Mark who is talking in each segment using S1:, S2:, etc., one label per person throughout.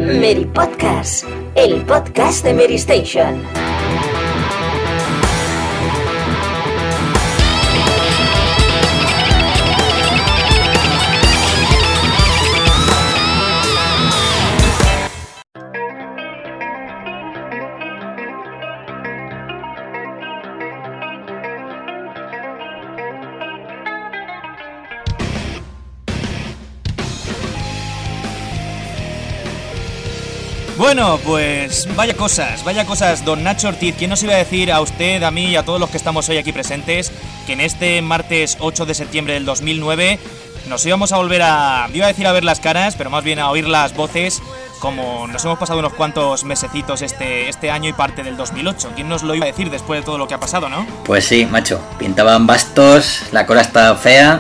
S1: Mary Podcast, el podcast de Mary Station.
S2: Bueno, pues vaya cosas, don Nacho Ortiz. ¿Quién nos iba a decir a usted, a mí y a todos los que estamos hoy aquí presentes que en este martes 8 de septiembre del 2009 nos íbamos a volver iba a decir a ver las caras, pero más bien a oír las voces, como nos hemos pasado unos cuantos mesecitos este año y parte del 2008? ¿Quién nos lo iba a decir después de todo lo que ha pasado, no?
S3: Pues sí, macho, pintaban bastos, la cola está fea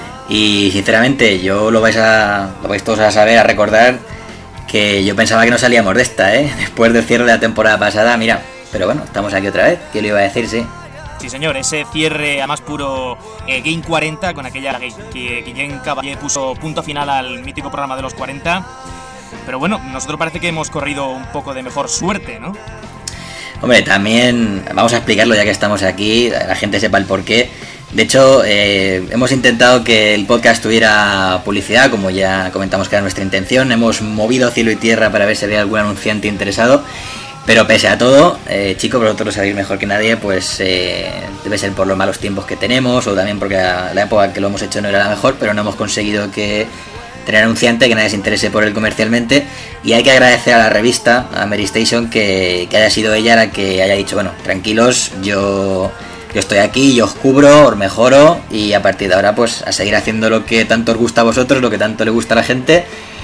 S3: y sinceramente lo vais todos a saber, a recordar que yo pensaba que no salíamos de esta, después del cierre de la temporada pasada, mira, pero bueno, estamos aquí otra vez, ¿qué le iba a decir?
S2: Sí señor, ese cierre a más puro Game 40, con aquella que Guillén Caballé puso punto final al mítico programa de los 40, pero bueno, nosotros parece que hemos corrido un poco de mejor suerte, ¿no?
S3: Hombre, también vamos a explicarlo ya que estamos aquí, la gente sepa el porqué. De hecho, hemos intentado que el podcast tuviera publicidad, como ya comentamos que era nuestra intención. Hemos movido cielo y tierra para ver si había algún anunciante interesado. Pero pese a todo, chicos, vosotros lo sabéis mejor que nadie, pues debe ser por los malos tiempos que tenemos, o también porque la época que lo hemos hecho no era la mejor, pero no hemos conseguido tener anunciante, que nadie se interese por él comercialmente. Y hay que agradecer a la revista, a Mary Station, que haya sido ella la que haya dicho, bueno, tranquilos, yo estoy aquí, yo os cubro, os mejoro, y a partir de ahora pues a seguir haciendo lo que tanto os gusta a vosotros, lo que tanto le gusta a la gente,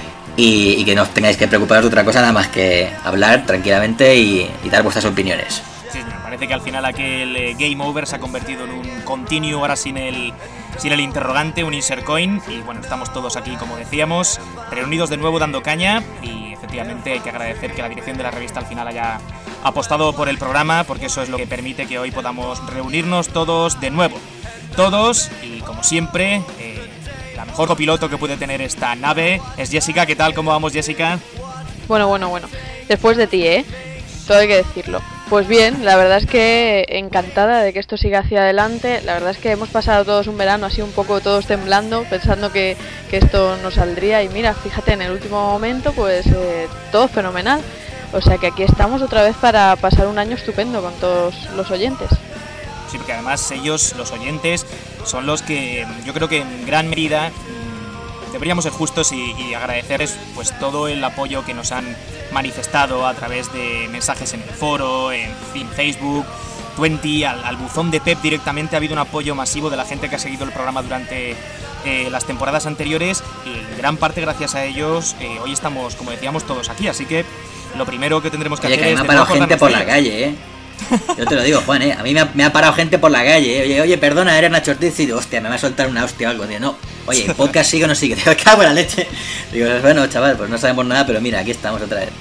S3: y que no os tengáis que preocuparos de otra cosa nada más que hablar tranquilamente y dar vuestras opiniones.
S2: Sí, me parece que al final aquel Game Over se ha convertido en un continue, ahora sin el interrogante, un insert coin, y bueno, estamos todos aquí, como decíamos, reunidos de nuevo dando caña, y efectivamente hay que agradecer que la dirección de la revista al final haya apostado por el programa, porque eso es lo que permite que hoy podamos reunirnos todos de nuevo. Todos, y como siempre, la mejor copiloto que puede tener esta nave es Jessica. ¿Qué tal? ¿Cómo vamos, Jessica?
S4: Bueno. Después de ti, todo hay que decirlo. Pues bien, la verdad es que encantada de que esto siga hacia adelante. La verdad es que hemos pasado todos un verano así un poco todos temblando, pensando que esto no saldría. Y mira, fíjate, en el último momento, pues todo fenomenal. O sea que aquí estamos otra vez para pasar un año estupendo con todos los oyentes.
S2: Sí, porque además ellos, los oyentes, son los que yo creo que en gran medida deberíamos ser justos y agradecerles pues todo el apoyo que nos han manifestado a través de mensajes en el foro, en Facebook, 20, al buzón de Pep directamente. Ha habido un apoyo masivo de la gente que ha seguido el programa durante las temporadas anteriores, y en gran parte gracias a ellos hoy estamos, como decíamos, todos aquí, así que lo primero que tendremos que hacer es...
S3: me ha parado gente por la calle, Yo te lo digo, Juan, A mí me ha parado gente por la calle, Oye, perdona, eres Nacho Ortiz. Y digo, hostia, me va a soltar una hostia o algo. Digo, no, oye, ¿el podcast sigue o no sigue? Te cago en la leche. Digo, bueno, chaval, pues no sabemos nada, pero mira, aquí estamos otra vez.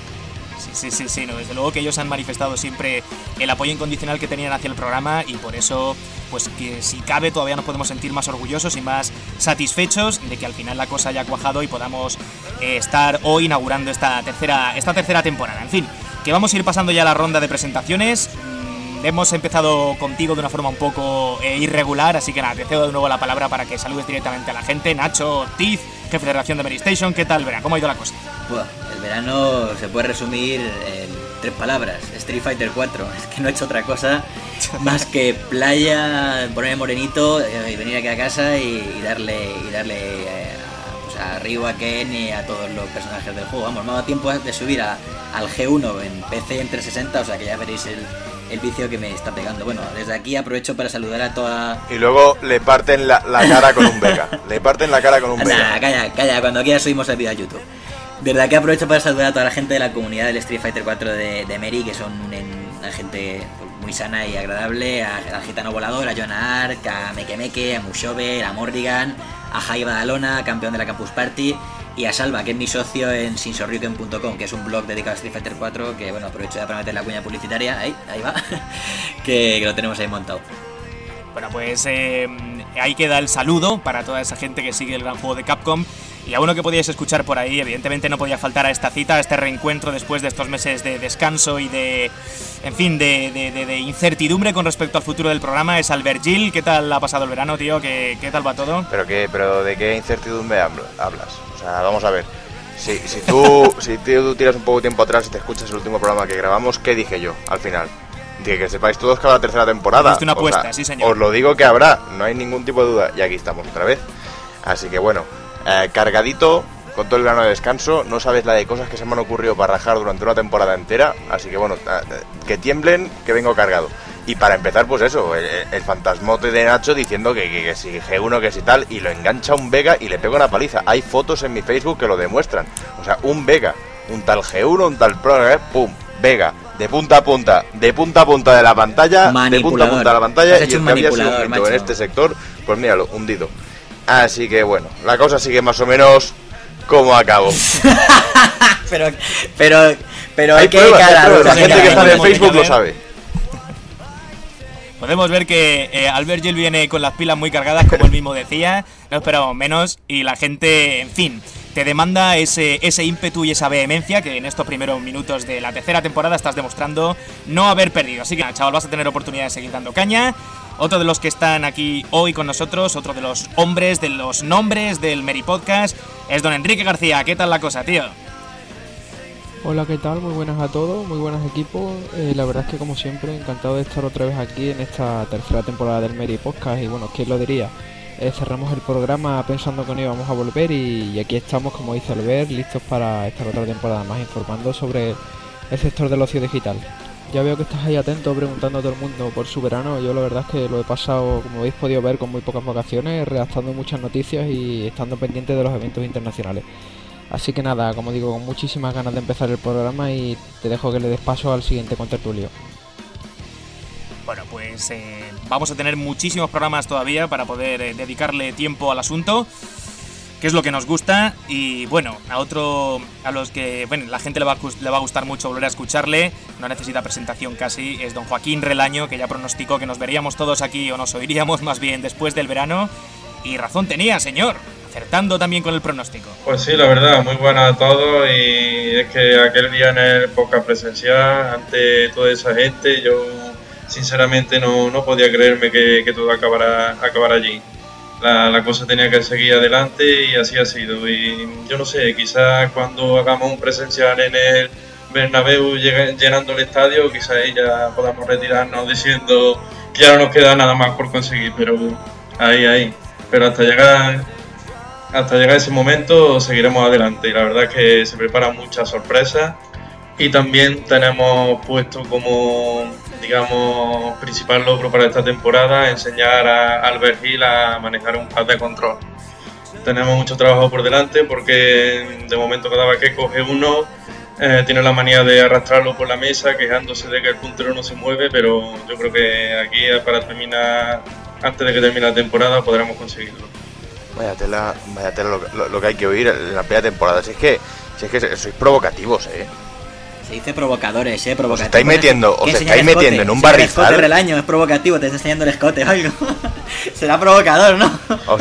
S2: Sí, no, desde luego que ellos han manifestado siempre el apoyo incondicional que tenían hacia el programa, y por eso, pues que si cabe todavía nos podemos sentir más orgullosos y más satisfechos de que al final la cosa haya cuajado y podamos estar hoy inaugurando esta tercera temporada. En fin, que vamos a ir pasando ya la ronda de presentaciones. Hemos empezado contigo de una forma un poco irregular, así que nada, te cedo de nuevo la palabra para que saludes directamente a la gente. Nacho Ortiz, jefe de redacción de Mary Station, ¿qué tal, verán? ¿Cómo ha ido la cosa?
S3: Buah, el verano se puede resumir en 3 palabras: Street Fighter 4. Es que no he hecho otra cosa más que playa, ponerme morenito y venir aquí a casa y darle a Ryu, a Ken y a todos los personajes del juego. Vamos, me ha dado tiempo de subir al G1 en PC y en 360, o sea que ya veréis el vicio que me está pegando. Bueno, desde aquí aprovecho para saludar a toda...
S5: Y luego le parten la cara con un Vega.
S3: Calla, cuando quieras subimos el vídeo a YouTube. Desde aquí aprovecho para saludar a toda la gente de la comunidad del Street Fighter 4 de Mary, que son una gente muy sana y agradable, a Gitano Volador, a Jonah Ark, a Meke, a Mushover, a Morrigan, a Jai Badalona, campeón de la Campus Party, y a Salva, que es mi socio en sinsorryuken.com, que es un blog dedicado a Street Fighter 4, que bueno, aprovecho ya para meter la cuña publicitaria, ahí va, que lo tenemos ahí montado.
S2: Bueno, pues ahí queda el saludo para toda esa gente que sigue el gran juego de Capcom. Y a uno que podíais escuchar por ahí, evidentemente no podía faltar a esta cita, a este reencuentro después de estos meses de descanso y de, en fin, de incertidumbre con respecto al futuro del programa, es Albert Gil. ¿Qué tal ha pasado el verano, tío? ¿Qué tal va todo?
S5: ¿Pero de qué incertidumbre hablas? O sea, vamos a ver. Si tú tiras un poco de tiempo atrás y te escuchas el último programa que grabamos, ¿qué dije yo al final? Dije que sepáis todos que habrá tercera temporada.
S2: Hiciste una apuesta, sí señor.
S5: Os lo digo que habrá, no hay ningún tipo de duda. Y aquí estamos otra vez. Así que bueno, cargadito con todo el verano de descanso. No sabes la de cosas que se me han ocurrido para rajar durante una temporada entera. Así que bueno, que tiemblen, que vengo cargado. Y para empezar, pues eso, el fantasmote de Nacho diciendo que si G1, que si tal, y lo engancha un Vega y le pega una paliza. Hay fotos en mi Facebook que lo demuestran. O sea, un Vega, un tal G1, un tal Pro, pum, Vega, de punta a punta de la pantalla, de punta a punta de la pantalla, y el que había sido un mito en este sector, pues míralo, hundido. Así que bueno, la cosa sigue más o menos como acabo.
S3: pero
S5: hay
S3: que
S5: pruebas, la gente que está en Facebook lo sabe.
S2: Podemos ver que Albert Gil viene con las pilas muy cargadas, como él mismo decía, no esperábamos menos, y la gente, en fin, te demanda ese ímpetu y esa vehemencia que en estos primeros minutos de la tercera temporada estás demostrando no haber perdido. Así que, chaval, vas a tener oportunidad de seguir dando caña. Otro de los que están aquí hoy con nosotros, otro de los hombres, de los nombres del Meri Podcast, es don Enrique García. ¿Qué tal la cosa, tío?
S6: Hola, ¿qué tal? Muy buenas a todos, muy buenos equipos. La verdad es que, como siempre, encantado de estar otra vez aquí en esta tercera temporada del Meri Podcast. Y bueno, ¿quién lo diría? Cerramos el programa pensando que no íbamos a volver y aquí estamos, como dice Albert, listos para estar otra temporada más informando sobre el sector del ocio digital. Ya veo que estás ahí atento preguntando a todo el mundo por su verano. Yo la verdad es que lo he pasado, como habéis podido ver, con muy pocas vacaciones, redactando muchas noticias y estando pendiente de los eventos internacionales. Así que nada, como digo, con muchísimas ganas de empezar el programa y te dejo que le des paso al siguiente contertulio.
S2: Bueno, pues vamos a tener muchísimos programas todavía para poder dedicarle tiempo al asunto, que es lo que nos gusta. Y bueno, a los que la gente le va a gustar mucho volver a escucharle, no necesita presentación casi, es don Joaquín Relaño, que ya pronosticó que nos veríamos todos aquí, o nos oiríamos más bien después del verano, y razón tenía, señor, acertando también con el pronóstico.
S7: Pues sí, la verdad, muy buenas a todos, y es que aquel día en el podcast presencial, ante toda esa gente, yo sinceramente no podía creerme que todo acabara allí. La cosa tenía que seguir adelante y así ha sido. Y yo no sé, quizás cuando hagamos un presencial en el Bernabéu llenando el estadio, quizás ya podamos retirarnos diciendo que ya no nos queda nada más por conseguir, pero ahí. Pero hasta llegar a ese momento seguiremos adelante, y la verdad es que se preparan muchas sorpresas. Y también tenemos puesto como, digamos, principal logro para esta temporada enseñar a Albert Gil a manejar un pad de control. Tenemos mucho trabajo por delante porque de momento cada vez que coge uno tiene la manía de arrastrarlo por la mesa quejándose de que el puntero no se mueve, pero yo creo que aquí para terminar, antes de que termine la temporada, podremos conseguirlo.
S5: Vaya tela lo que hay que oír en la primera temporada. Si es que sois provocativos,
S3: Se dice provocadores, provocativos.
S5: Os estáis metiendo en un barrizal.
S3: El escote Relaño es provocativo, te está enseñando el escote o algo. Será provocador, ¿no?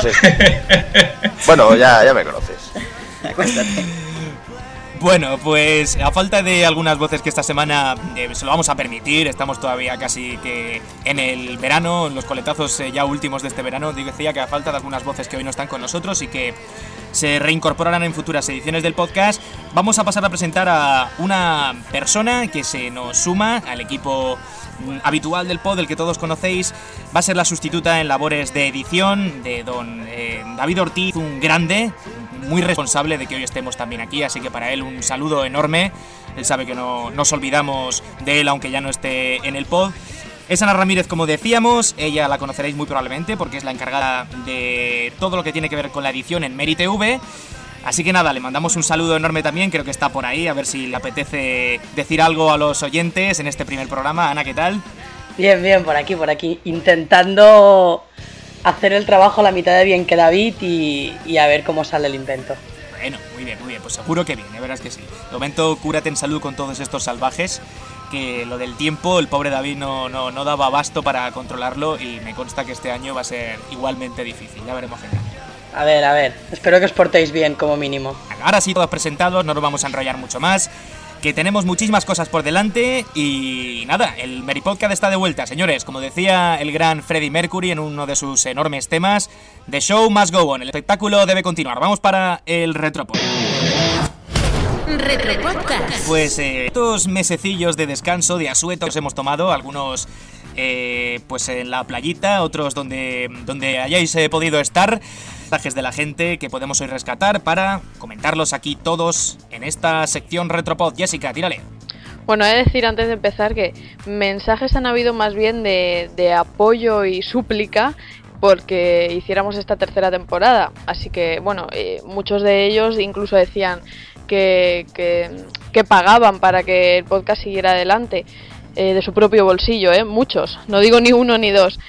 S5: Bueno, ya me conoces.
S3: Acuéstate.
S2: Bueno, pues a falta de algunas voces que esta semana se lo vamos a permitir, estamos todavía casi que en el verano, en los coletazos ya últimos de este verano, decía que a falta de algunas voces que hoy no están con nosotros y que se reincorporarán en futuras ediciones del podcast, vamos a pasar a presentar a una persona que se nos suma al equipo habitual del pod, el que todos conocéis. Va a ser la sustituta en labores de edición de don David Ortiz, un grande, muy responsable de que hoy estemos también aquí, así que para él un saludo enorme. Él sabe que no nos olvidamos de él aunque ya no esté en el pod. Es Ana Ramírez, como decíamos, ella la conoceréis muy probablemente porque es la encargada de todo lo que tiene que ver con la edición en Meri TV. Así que nada, le mandamos un saludo enorme también, creo que está por ahí, a ver si le apetece decir algo a los oyentes en este primer programa. Ana, ¿qué tal?
S8: Bien, por aquí, intentando hacer el trabajo a la mitad de bien que David y a ver cómo sale el invento.
S2: Bueno, muy bien, pues seguro que bien, verás que sí. De momento, cúrate en salud con todos estos salvajes, que lo del tiempo, el pobre David no daba abasto para controlarlo y me consta que este año va a ser igualmente difícil, ya veremos qué tal.
S8: A ver, espero que os portéis bien como mínimo.
S2: Ahora sí, todos presentados, no nos vamos a enrollar mucho más, que tenemos muchísimas cosas por delante y nada, el Meripodcast está de vuelta, señores. Como decía el gran Freddie Mercury en uno de sus enormes temas, The show must go on, el espectáculo debe continuar. Vamos para el Retropod.
S1: Retropodcast.
S2: Pues estos mesecillos de descanso, de asueto que hemos tomado, algunos pues en la playita, otros donde hayáis podido estar, mensajes de la gente que podemos hoy rescatar para comentarlos aquí todos en esta sección Retropod. Jessica, tírale.
S4: Bueno, he de decir antes de empezar que mensajes han habido más bien de apoyo y súplica porque hiciéramos esta tercera temporada. Así que, bueno, muchos de ellos incluso decían que pagaban para que el podcast siguiera adelante de su propio bolsillo, muchos, no digo ni uno ni dos.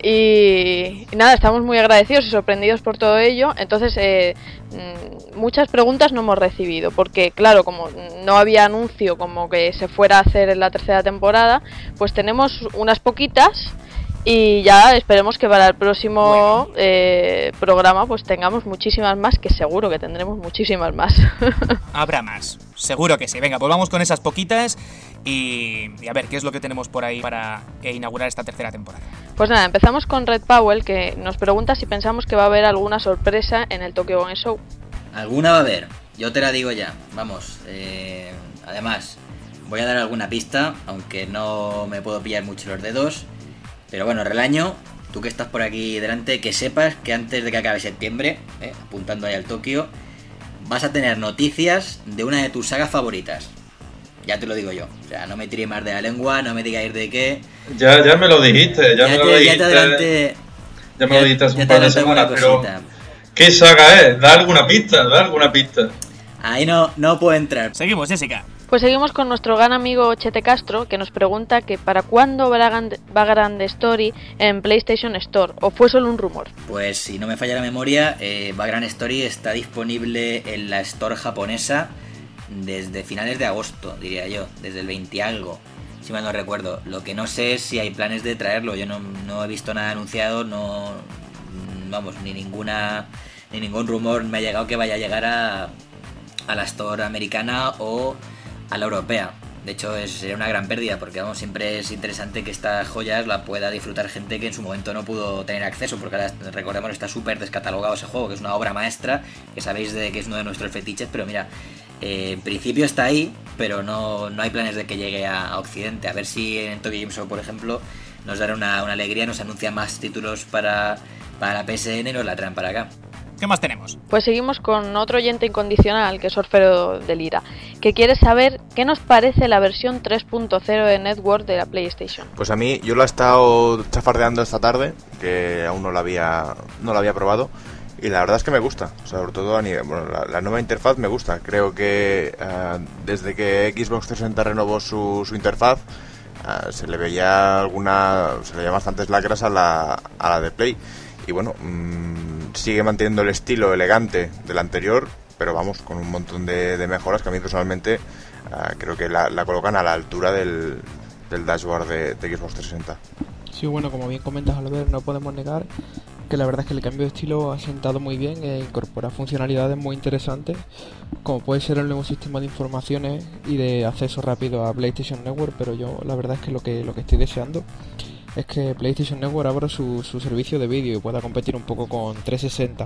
S4: Y nada, estamos muy agradecidos y sorprendidos por todo ello. Entonces, muchas preguntas no hemos recibido, porque claro, como no había anuncio como que se fuera a hacer en la tercera temporada, pues tenemos unas poquitas. Y ya esperemos que para el próximo programa pues tengamos muchísimas más, que seguro que tendremos muchísimas más.
S2: Habrá más, seguro que sí. Venga, pues vamos con esas poquitas y a ver qué es lo que tenemos por ahí para inaugurar esta tercera temporada.
S4: Pues nada, empezamos con Red Powell, que nos pregunta si pensamos que va a haber alguna sorpresa en el Tokyo Game Show.
S3: Alguna va a haber, yo te la digo ya, vamos. Además, voy a dar alguna pista, aunque no me puedo pillar mucho los dedos. Pero bueno, Relaño, tú que estás por aquí delante, que sepas que antes de que acabe septiembre, apuntando ahí al Tokio, vas a tener noticias de una de tus sagas favoritas. Ya te lo digo yo. O sea, no me tires más de la lengua, no me digáis de qué.
S7: Ya me lo dijiste, ya me lo dijiste.
S3: Ya te adelanté.
S7: Ya me lo dijiste hace un par de semanas, pero
S3: cosita.
S7: ¿Qué saga es? Da alguna pista.
S3: Ahí no puedo entrar.
S2: Seguimos, Jessica.
S4: Pues seguimos con nuestro gran amigo Chete Castro, que nos pregunta que para cuándo Vagrant Story en PlayStation Store, o fue solo un rumor.
S3: Pues si no me falla la memoria, Vagrant Story está disponible en la Store japonesa desde finales de agosto, diría yo, desde el 20 algo, si mal no recuerdo. Lo que no sé es si hay planes de traerlo, yo no he visto nada anunciado, ni ningún rumor me ha llegado que vaya a llegar a la Store americana o a la europea. De hecho, sería una gran pérdida porque siempre es interesante que estas joyas la pueda disfrutar gente que en su momento no pudo tener acceso, porque ahora, recordemos, está súper descatalogado ese juego, que es una obra maestra, que sabéis que es uno de nuestros fetiches, pero mira, en principio está ahí, pero no hay planes de que llegue a Occidente. A ver si en Tokyo Game Show, por ejemplo, nos dará una alegría, nos anuncia más títulos para la PSN y nos la traen para acá.
S2: ¿Qué más tenemos?
S4: Pues seguimos con otro oyente incondicional, que es Orfeo de Lira, que quiere saber qué nos parece la versión 3.0 de Network de la PlayStation.
S5: Pues a mí, yo la he estado chafardeando esta tarde, que aún no la había probado, y la verdad es que me gusta, sobre todo a nivel, la nueva interfaz me gusta. Creo que desde que Xbox 360 renovó su interfaz, se le veía bastantes lacras a la de Play, y bueno, sigue manteniendo el estilo elegante del anterior, pero vamos, con un montón de mejoras que a mí personalmente creo que la colocan a la altura del dashboard de Xbox 360.
S6: Sí, bueno, como bien comentas, Albert, no podemos negar que la verdad es que el cambio de estilo ha sentado muy bien e incorpora funcionalidades muy interesantes, como puede ser el nuevo sistema de informaciones y de acceso rápido a PlayStation Network. Pero yo la verdad es que lo que estoy deseando es que PlayStation Network abra su servicio de vídeo y pueda competir un poco con 360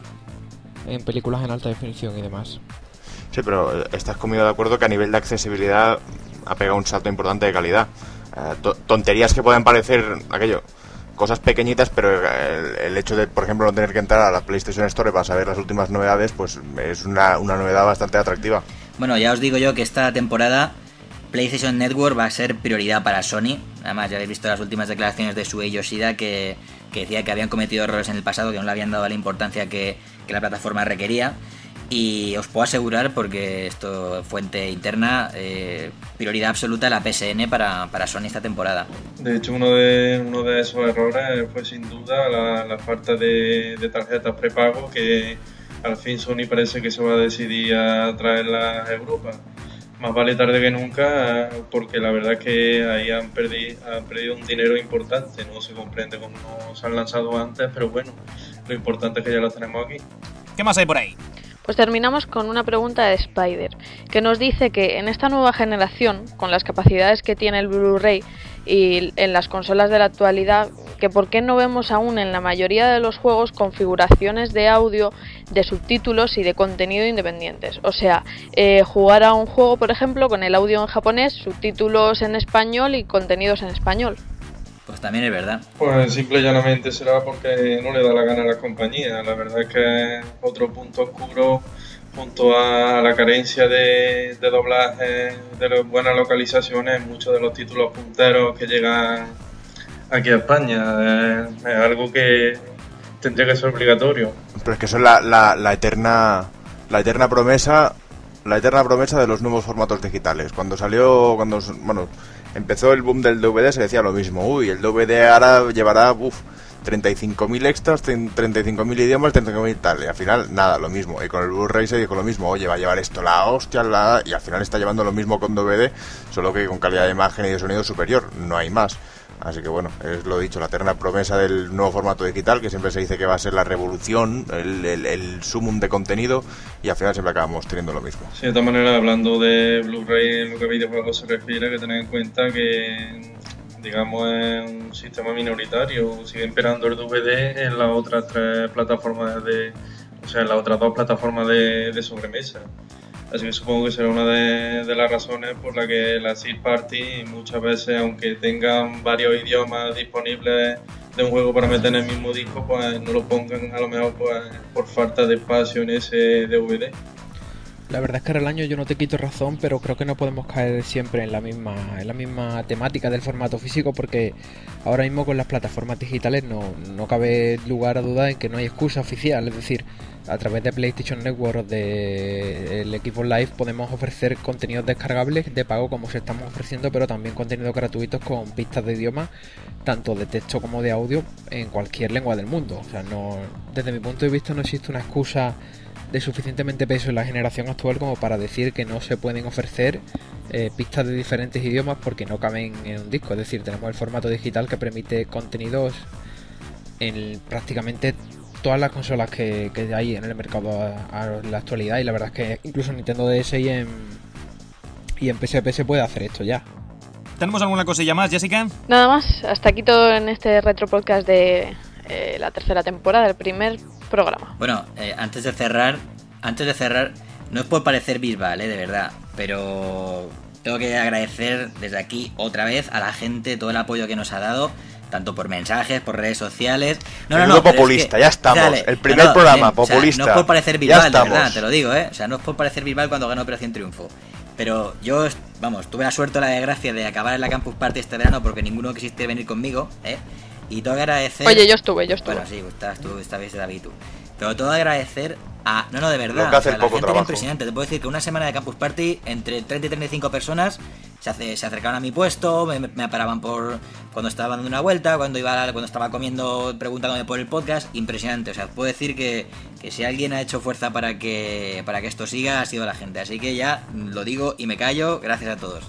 S6: en películas en alta definición y demás.
S5: Sí, pero estás conmigo de acuerdo que a nivel de accesibilidad ha pegado un salto importante de calidad. Tonterías que pueden parecer cosas pequeñitas, pero el hecho de, por ejemplo, no tener que entrar a la PlayStation Store para saber las últimas novedades, pues es una novedad bastante atractiva.
S3: Bueno, ya os digo yo que esta temporada PlayStation Network va a ser prioridad para Sony. Además, ya habéis visto las últimas declaraciones de Shuei Yoshida que decía que habían cometido errores en el pasado, que no le habían dado la importancia que la plataforma requería. Y os puedo asegurar, porque esto fuente interna, prioridad absoluta la PSN para Sony esta temporada.
S7: De hecho, uno de esos errores fue sin duda la falta de tarjetas prepago, que al fin Sony parece que se va a decidir a traerlas a Europa. más vale tarde que nunca, porque la verdad es que ahí han perdido un dinero importante. No se comprende cómo no se han lanzado antes, pero bueno, lo importante es que ya lo tenemos aquí.
S2: ¿Qué más hay por ahí?
S4: Pues terminamos con una pregunta de Spider, que nos dice que en esta nueva generación, con las capacidades que tiene el Blu-ray y en las consolas de la actualidad, que por qué no vemos aún en la mayoría de los juegos configuraciones de audio, de subtítulos y de contenido independientes. O sea, jugar a un juego, por ejemplo, con el audio en japonés, subtítulos en español y contenidos en español.
S3: Pues también es verdad.
S7: Pues simple y llanamente será porque no le da la gana a la compañía. La verdad es que es otro punto oscuro junto a la carencia de doblaje, de buenas localizaciones, muchos de los títulos punteros que llegan aquí a España. Es algo que tendría que ser obligatorio.
S5: Pero es que eso es la eterna promesa de los nuevos formatos digitales. Empezó el boom del DVD, se decía lo mismo. Uy, el DVD ahora llevará 35.000 extras, 35.000 idiomas, 35.000 tal. Y al final, nada, lo mismo. Y con el Blu-ray se dijo lo mismo. Oye, va a llevar esto la hostia, y al final está llevando lo mismo con DVD, solo que con calidad de imagen y de sonido superior. No hay más. Así que bueno, es lo dicho, la eterna promesa del nuevo formato digital, que siempre se dice que va a ser la revolución, el sumum de contenido, y al final siempre acabamos teniendo lo mismo.
S7: Sí, de todas maneras, hablando de Blu-ray en lo que a videojuegos se refiere, hay que tener en cuenta que, digamos, es un sistema minoritario. Sigue imperando el DVD en las otras tres plataformas en las otras dos plataformas de sobremesa. Así que supongo que será una de las razones por la que las third party muchas veces, aunque tengan varios idiomas disponibles de un juego para meter en el mismo disco, pues no lo pongan a lo mejor por falta de espacio en ese DVD.
S6: La verdad es que Relaño, yo no te quito razón, pero creo que no podemos caer siempre en la misma temática del formato físico, porque ahora mismo con las plataformas digitales no cabe lugar a duda en que no hay excusa oficial. Es decir, a través de PlayStation Network o del Xbox Live podemos ofrecer contenidos descargables de pago como se estamos ofreciendo, pero también contenidos gratuitos con pistas de idioma, tanto de texto como de audio, en cualquier lengua del mundo. O sea, desde mi punto de vista no existe una excusa de suficientemente peso en la generación actual como para decir que no se pueden ofrecer pistas de diferentes idiomas porque no caben en un disco. Es decir, tenemos el formato digital que permite contenidos en prácticamente todas las consolas que hay en el mercado a la actualidad, y la verdad es que incluso en Nintendo DS y en PSP se puede hacer esto ya.
S2: ¿Tenemos alguna cosilla más, Jessica?
S4: Nada más, hasta aquí todo en este retro podcast de la tercera temporada del primer programa.
S3: Bueno, antes de cerrar, no es por parecer bisbal, de verdad, pero tengo que agradecer desde aquí otra vez a la gente todo el apoyo que nos ha dado, tanto por mensajes, por redes sociales.
S5: No, populista, ya estamos. Dale, el primer programa populista.
S3: O sea, no es por parecer bisbal, de verdad, te lo digo, O sea, no es por parecer bisbal cuando ganó Operación Triunfo. Pero yo, tuve la suerte o la desgracia de acabar en la Campus Party este verano porque ninguno quisiste venir conmigo, Y tengo que agradecer...
S4: Oye, yo estuve.
S3: Bueno, sí, estabas tú, esta vez David tú. Pero tengo que agradecer a... No, de verdad.
S5: Lo que hace
S3: la
S5: poco
S3: gente
S5: trabajo.
S3: era impresionante. Te puedo decir que una semana de Campus Party, entre 30 y 35 personas se acercaban a mi puesto, me paraban por cuando estaba dando una vuelta, cuando estaba comiendo, preguntándome por el podcast. Impresionante. O sea, puedo decir que si alguien ha hecho fuerza para que esto siga, ha sido la gente. Así que ya lo digo y me callo. Gracias a todos.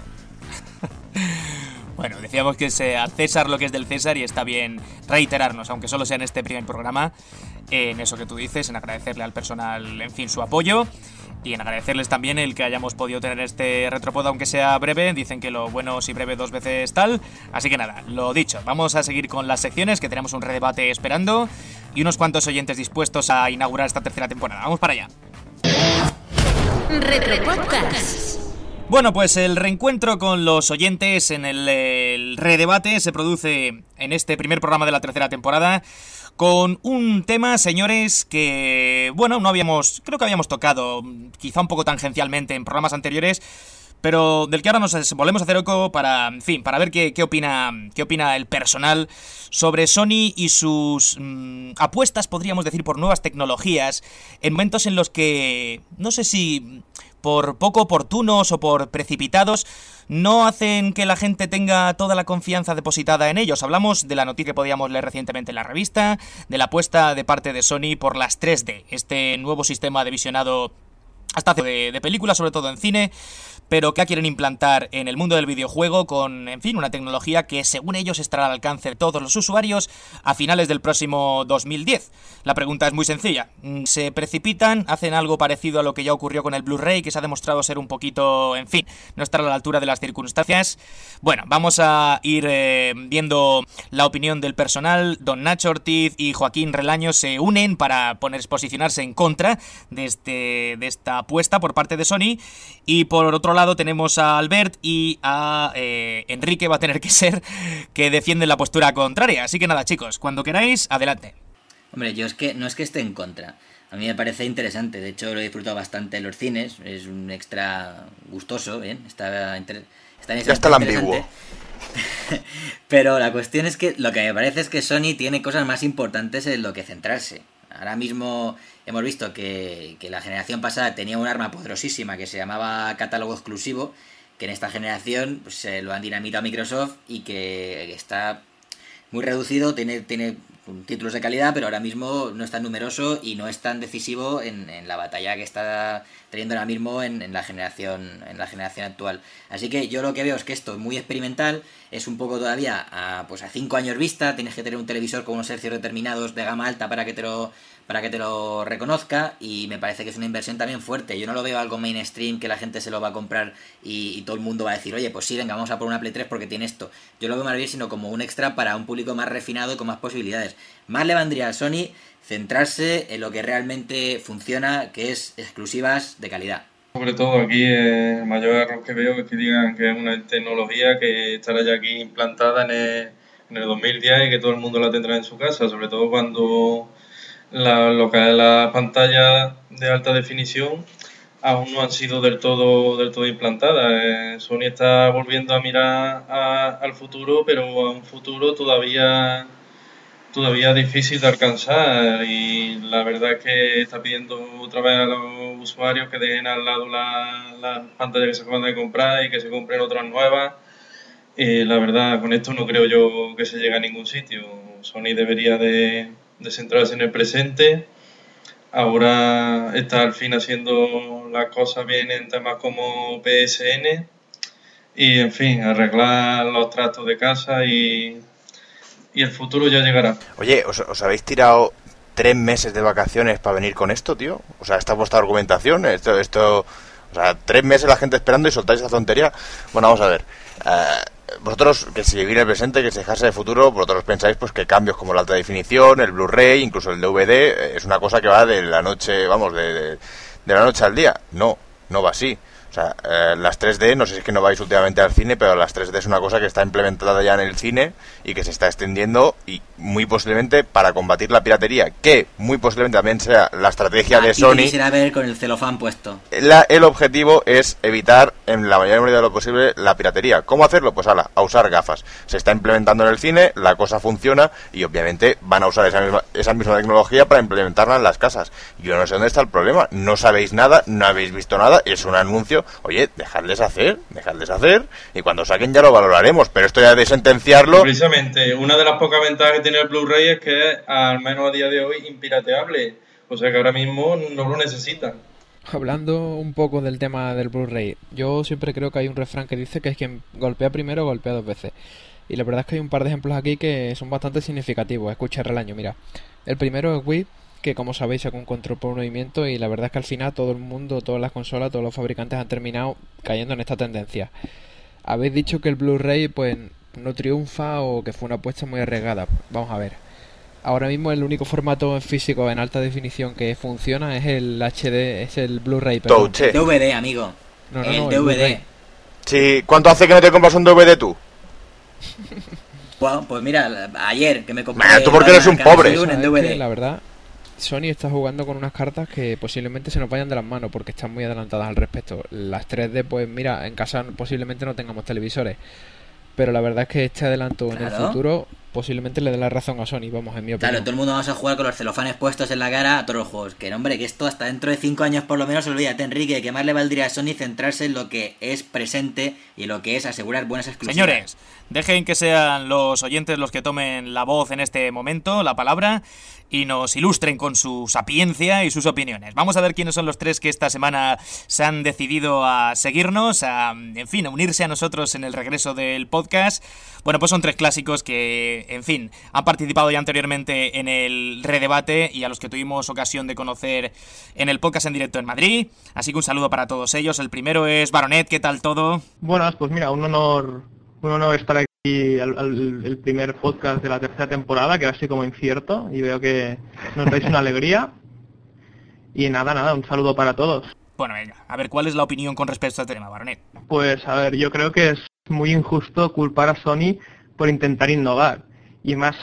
S2: Bueno, decíamos que a César lo que es del César, y está bien reiterarnos, aunque solo sea en este primer programa, en eso que tú dices, en agradecerle al personal, en fin, su apoyo, y en agradecerles también el que hayamos podido tener este retropod, aunque sea breve. Dicen que lo bueno si breve dos veces tal. Así que nada, lo dicho, vamos a seguir con las secciones, que tenemos un redebate esperando y unos cuantos oyentes dispuestos a inaugurar esta tercera temporada. Vamos para allá.
S1: Retropodcast.
S2: Bueno, pues el reencuentro con los oyentes en el redebate se produce en este primer programa de la tercera temporada con un tema, señores, que, bueno, creo que habíamos tocado quizá un poco tangencialmente en programas anteriores, pero del que ahora nos volvemos a hacer eco para ver qué opina el personal sobre Sony y sus apuestas, podríamos decir, por nuevas tecnologías en momentos en los que, no sé si por poco oportunos o por precipitados, no hacen que la gente tenga toda la confianza depositada en ellos. Hablamos de la noticia que podíamos leer recientemente en la revista, de la apuesta de parte de Sony por las 3D, este nuevo sistema de visionado hasta de películas, sobre todo en cine, pero que quieren implantar en el mundo del videojuego con, en fin, una tecnología que según ellos estará al alcance de todos los usuarios a finales del próximo 2010. La pregunta es muy sencilla. ¿Se precipitan? ¿Hacen algo parecido a lo que ya ocurrió con el Blu-ray, que se ha demostrado ser un poquito, en fin, no estar a la altura de las circunstancias? Bueno, vamos a ir viendo la opinión del personal. Don Nacho Ortiz y Joaquín Relaño se unen para posicionarse en contra de esta apuesta por parte de Sony. Y por otro lado tenemos a Albert y a Enrique, va a tener que ser, que defienden la postura contraria. Así que nada, chicos, cuando queráis, adelante.
S3: Hombre, yo no es que esté en contra. A mí me parece interesante. De hecho, lo he disfrutado bastante en los cines. Es un extra gustoso, ¿bien? Está
S5: ya está el ambiguo.
S3: Pero la cuestión es que lo que me parece es que Sony tiene cosas más importantes en lo que centrarse. Ahora mismo hemos visto que la generación pasada tenía un arma poderosísima que se llamaba catálogo exclusivo, que en esta generación pues, se lo han dinamitado a Microsoft y que está muy reducido, tiene títulos de calidad, pero ahora mismo no es tan numeroso y no es tan decisivo en la batalla que está teniendo ahora mismo en la generación actual. Así que yo lo que veo es que esto es muy experimental, es un poco todavía a 5 años vista, tienes que tener un televisor con unos hercios determinados de gama alta para que te lo reconozca, y me parece que es una inversión también fuerte. Yo no lo veo algo mainstream que la gente se lo va a comprar y todo el mundo va a decir, oye, pues sí, venga, vamos a por una Play 3 porque tiene esto. Yo lo veo más bien sino como un extra para un público más refinado y con más posibilidades. Más le vendría a Sony centrarse en lo que realmente funciona, que es exclusivas de calidad.
S7: Sobre todo aquí el mayor error que veo es que digan que es una tecnología que estará ya aquí implantada en el 2010 y que todo el mundo la tendrá en su casa, sobre todo cuando lo que es la pantalla de alta definición aún no han sido del todo implantadas. Sony está volviendo a mirar al futuro, pero a un futuro todavía difícil de alcanzar, y la verdad es que está pidiendo otra vez a los usuarios que dejen al lado las pantallas que se acaban de comprar y que se compren otras nuevas. La verdad, con esto no creo yo que se llegue a ningún sitio. Sony debería de centrarse en el presente. Ahora está al fin haciendo las cosas bien en temas como PSN y, en fin, arreglar los trastos de casa y el futuro ya llegará.
S5: Oye, ¿os habéis tirado 3 meses de vacaciones para venir con esto, tío? O sea, ¿esta es vuestra argumentación? O sea, 3 meses la gente esperando y soltáis esa tontería. Bueno, vamos a ver. Vosotros, que si vivir el presente, que se dejase de futuro, vosotros pensáis pues que cambios como la alta definición, el Blu-ray, incluso el DVD, es una cosa que va de la noche, vamos, de la noche al día. No va así. O sea, las 3D, no sé si es que no vais últimamente al cine, pero las 3D es una cosa que está implementada ya en el cine y que se está extendiendo, y muy posiblemente para combatir la piratería, que muy posiblemente también sea la estrategia de Sony.
S3: Quisiera ver con el celofán puesto.
S5: El objetivo es evitar en la mayor medida de lo posible la piratería. ¿Cómo hacerlo? Pues a usar gafas. Se está implementando en el cine, la cosa funciona y obviamente van a usar esa misma tecnología para implementarla en las casas. Yo no sé dónde está el problema. No sabéis nada, no habéis visto nada, es un anuncio. Oye, dejadles hacer, y cuando saquen ya lo valoraremos, pero esto ya de sentenciarlo...
S7: Precisamente, una de las pocas ventajas que tiene el Blu-ray es que es, al menos a día de hoy, impirateable, o sea que ahora mismo no lo necesitan.
S6: Hablando un poco del tema del Blu-ray, yo siempre creo que hay un refrán que dice que es quien golpea primero golpea 2 veces, y la verdad es que hay un par de ejemplos aquí que son bastante significativos. Escucha Relaño, mira, el primero es Wii, que como sabéis sacó un control por movimiento, y la verdad es que al final todo el mundo, todas las consolas, todos los fabricantes han terminado cayendo en esta tendencia. Habéis dicho que el Blu-ray pues no triunfa o que fue una apuesta muy arriesgada. Vamos a ver. Ahora mismo el único formato físico en alta definición que funciona es el HD, es el Blu-ray.
S3: DVD, amigo.
S6: No,
S3: el DVD.
S5: Sí, ¿cuánto hace que no te compras un DVD tú?
S3: Bueno, pues mira, ayer que me compré...
S5: tú porque eres un pobre.
S6: La verdad, Sony está jugando con unas cartas que posiblemente se nos vayan de las manos porque están muy adelantadas al respecto. Las 3D, pues mira, en casa posiblemente no tengamos televisores, pero la verdad es que este adelanto en el futuro posiblemente le dé la razón a Sony, vamos, en mi opinión.
S3: Claro, todo el mundo vamos a jugar con los celofanes puestos en la cara a todos los juegos. Que no, hombre, que esto hasta dentro de 5 años por lo menos, olvídate, Enrique, que más le valdría a Sony centrarse en lo que es presente y lo que es asegurar buenas exclusivas.
S2: Señores, dejen que sean los oyentes los que tomen la voz en este momento, la palabra, y nos ilustren con su sapiencia y sus opiniones. Vamos a ver quiénes son los 3 que esta semana se han decidido a seguirnos, en fin, a unirse a nosotros en el regreso del podcast. Bueno, pues son 3 clásicos que, en fin, han participado ya anteriormente en el redebate y a los que tuvimos ocasión de conocer en el podcast en directo en Madrid. Así que un saludo para todos ellos. El primero es Baronet, ¿qué tal todo?
S9: Buenas, pues mira, un honor estar aquí el primer podcast de la tercera temporada, que era así como incierto, y veo que nos dais una alegría. Y nada, un saludo para todos.
S2: Bueno, venga, a ver, ¿cuál es la opinión con respecto a este tema, Baronet?
S9: Pues a ver, yo creo que es muy injusto culpar a Sony por intentar innovar. Y más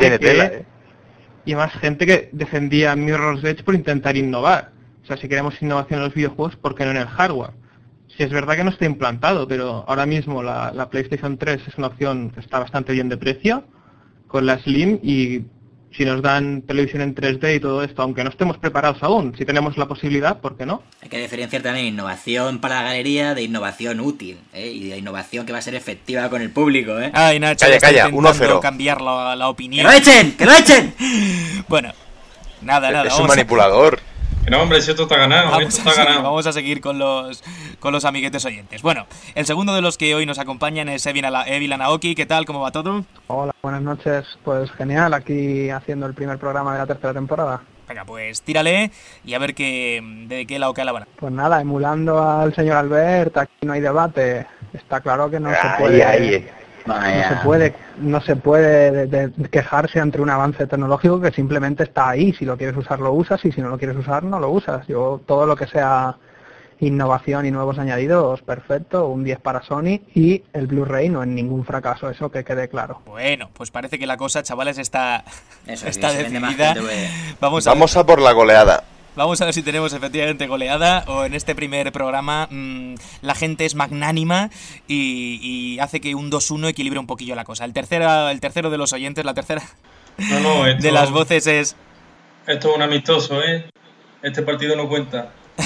S9: gente que defendía Mirror's Edge por intentar innovar. O sea, si queremos innovación en los videojuegos, ¿por qué no en el hardware? Sí, es verdad que no está implantado, pero ahora mismo la PlayStation 3 es una opción que está bastante bien de precio, con la Slim, y si nos dan televisión en 3D y todo esto, aunque no estemos preparados aún, si tenemos la posibilidad, ¿por qué no?
S3: Hay que diferenciar también innovación para la galería de innovación útil, y de innovación que va a ser efectiva con el público, ¿eh?
S2: Ay, Nacho,
S5: calla, 1-0.
S2: Cambiar la opinión.
S3: ¡Que lo echen!
S2: Bueno, nada.
S5: Es un manipulador.
S7: Que no, hombre, si esto está ganado,
S2: Vamos a seguir con los amiguetes oyentes. Bueno, el segundo de los que hoy nos acompañan es Evil Anaoki. ¿Qué tal? ¿Cómo va todo?
S10: Hola, buenas noches. Pues genial, aquí haciendo el primer programa de la tercera temporada.
S2: Venga, pues tírale y a ver de qué lado cae la bala.
S10: Pues nada, emulando al señor Albert, aquí no hay debate. Está claro que no se puede... No se puede quejarse ante un avance tecnológico que simplemente está ahí. Si lo quieres usar, lo usas, y si no lo quieres usar, no lo usas. Todo lo que sea innovación y nuevos añadidos, perfecto, un 10 para Sony, y el Blu-ray no es ningún fracaso, eso que quede claro.
S2: Bueno, pues parece que la cosa, chavales, está
S3: decidida.
S2: Vamos
S5: a por la goleada.
S2: Vamos a ver si tenemos efectivamente goleada o en este primer programa la gente es magnánima y hace que un 2-1 equilibre un poquillo la cosa. El tercero de los oyentes, la tercera de las voces es...
S7: Esto es un amistoso, ¿eh? Este partido no cuenta.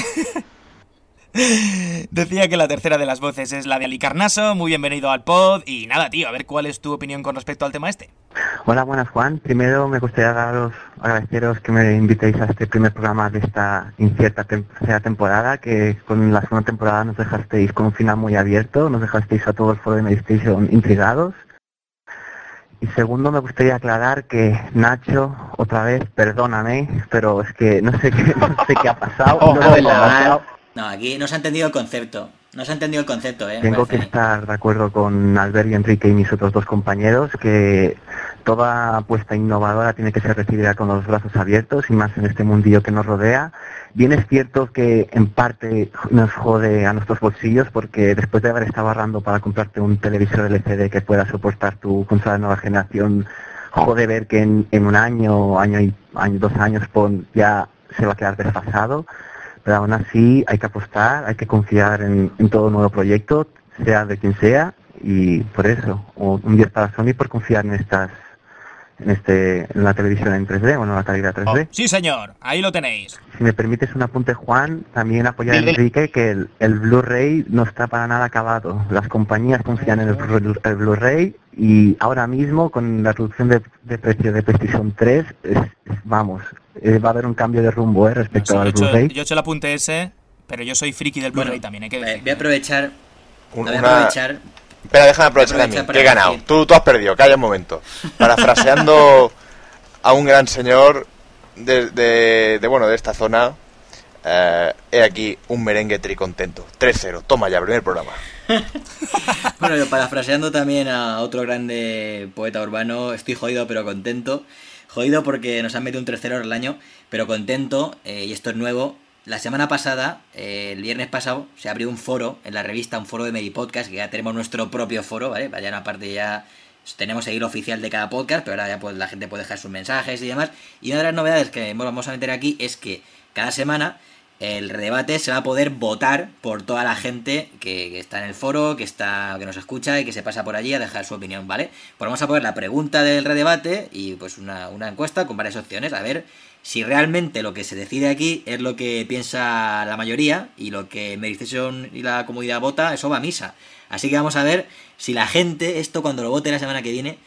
S2: Decía que la tercera de las voces es la de Ali Carnaso. Muy bienvenido al pod. Y nada, tío, a ver cuál es tu opinión con respecto al tema este.
S11: Hola, buenas, Juan. Primero me gustaría agradeceros que me invitéis a este primer programa de esta incierta tercera temporada, que con la segunda temporada nos dejasteis con un final muy abierto, nos dejasteis a todo el foro de PlayStation intrigados. Y segundo, me gustaría aclarar que Nacho, otra vez, perdóname, pero es que no sé qué ha pasado.
S3: No, aquí no se ha entendido el concepto.
S11: Tengo que estar de acuerdo con Albert y Enrique y mis otros 2 compañeros, que toda apuesta innovadora tiene que ser recibida con los brazos abiertos, y más en este mundillo que nos rodea. Bien es cierto que en parte nos jode a nuestros bolsillos, porque después de haber estado ahorrando para comprarte un televisor LCD que pueda soportar tu consola de nueva generación, jode ver que en un año, 2 años ya se va a quedar desfasado. Pero aún así hay que apostar, hay que confiar en todo nuevo proyecto, sea de quien sea, y por eso, un 10 para Sony por confiar en la televisión en 3D, bueno, la calidad 3D.
S2: Sí, señor, ahí lo tenéis.
S11: Si me permites un apunte, Juan, también apoyar a Enrique, que el Blu-ray no está para nada acabado. Las compañías confían en el Blu-ray, y ahora mismo, con la reducción de precio de PlayStation 3, va a haber un cambio de rumbo respecto al Blu-ray.
S2: Yo he hecho el apunte ese, pero yo soy friki del Blu-ray también, hay que decir.
S3: Voy a aprovechar.
S5: Espera, déjame aprovechar a mí, que he ganado. Tú has perdido, calla un momento. Parafraseando a un gran señor de esta zona, he aquí un merengue tricontento. 3-0, toma ya, primer programa.
S3: Bueno, yo parafraseando también a otro grande poeta urbano, estoy jodido pero contento. Jodido porque nos han metido un 3-0 el año, pero contento, y esto es nuevo. La semana pasada, el viernes pasado, se abrió un foro en la revista, un foro de Medipodcast, que ya tenemos nuestro propio foro, ¿vale? Vayan aparte, ya tenemos el hilo oficial de cada podcast, pero ahora ya pues la gente puede dejar sus mensajes y demás. Y una de las novedades que vamos a meter aquí es que cada semana el redebate se va a poder votar por toda la gente que está en el foro, que nos escucha y que se pasa por allí a dejar su opinión, ¿vale? Pues vamos a poner la pregunta del redebate y pues una encuesta con varias opciones, a ver si realmente lo que se decide aquí es lo que piensa la mayoría y lo que Medistation y la comunidad vota, eso va a misa. Así que vamos a ver si la gente, esto cuando lo vote la semana que viene...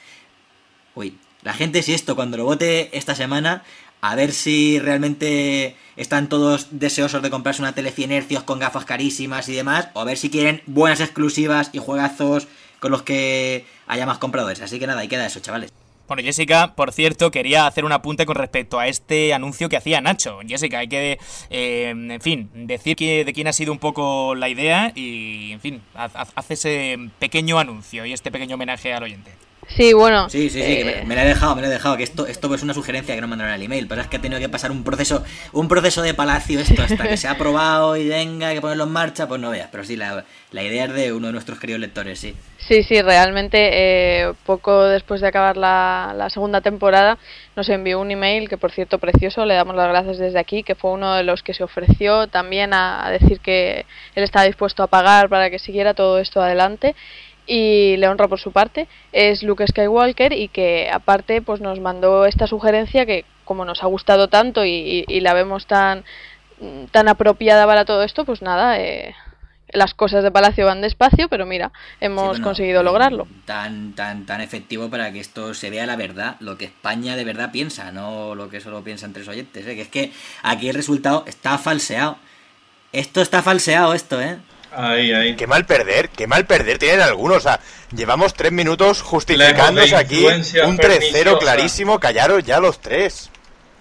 S3: si esto cuando lo vote esta semana... A ver si realmente están todos deseosos de comprarse una tele 100 Hz con gafas carísimas y demás, o a ver si quieren buenas exclusivas y juegazos con los que haya más compradores. Así que nada, ahí queda eso, chavales.
S2: Bueno, Jessica, por cierto, quería hacer un apunte con respecto a este anuncio que hacía Nacho. Jessica, hay que, en fin, decir de quién ha sido un poco la idea y, en fin, haz ese pequeño anuncio y este pequeño homenaje al oyente.
S4: Sí, bueno.
S3: Sí, que me lo he dejado, que esto es una sugerencia que nos mandaron al email, pero es que ha tenido que pasar un proceso de palacio esto hasta que se ha aprobado y venga, hay que ponerlo en marcha, pues no veas, pero sí, la idea es de uno de nuestros queridos lectores, sí.
S4: Sí, realmente poco después de acabar la segunda temporada nos envió un email que, por cierto, precioso, le damos las gracias desde aquí, que fue uno de los que se ofreció también a decir que él estaba dispuesto a pagar para que siguiera todo esto adelante. Y le honra por su parte, es Luke Skywalker, y que aparte pues nos mandó esta sugerencia que, como nos ha gustado tanto y la vemos tan apropiada para todo esto, pues nada, las cosas de Palacio van despacio, pero mira, hemos conseguido lograrlo.
S3: Tan efectivo para que esto se vea la verdad, lo que España de verdad piensa, no lo que solo piensan 3 oyentes, que es que aquí el resultado está falseado. Esto está falseado,
S5: Ay. Qué mal perder tienen algunos. O sea, llevamos 3 minutos justificándose aquí un 3-0 clarísimo. Callaros ya los 3.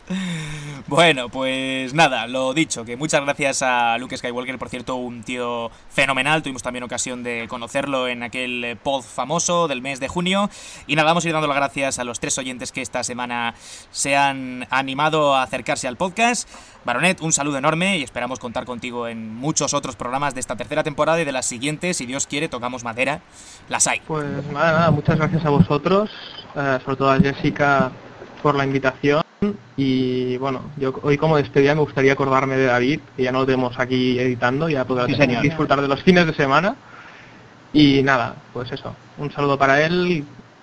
S2: Bueno, pues nada, lo dicho, que muchas gracias a Luke Skywalker, por cierto, un tío fenomenal, tuvimos también ocasión de conocerlo en aquel pod famoso del mes de junio, y nada, vamos a ir dando las gracias a los 3 oyentes que esta semana se han animado a acercarse al podcast. Baronet, un saludo enorme y esperamos contar contigo en muchos otros programas de esta tercera temporada y de las siguientes, si Dios quiere, tocamos madera, las hay.
S9: Pues nada, muchas gracias a vosotros, sobre todo a Jessica por la invitación. Y bueno, yo hoy como despedida me gustaría acordarme de David, que ya no lo tenemos aquí editando, ya podrá disfrutar de los fines de semana. Y nada, pues eso, un saludo para él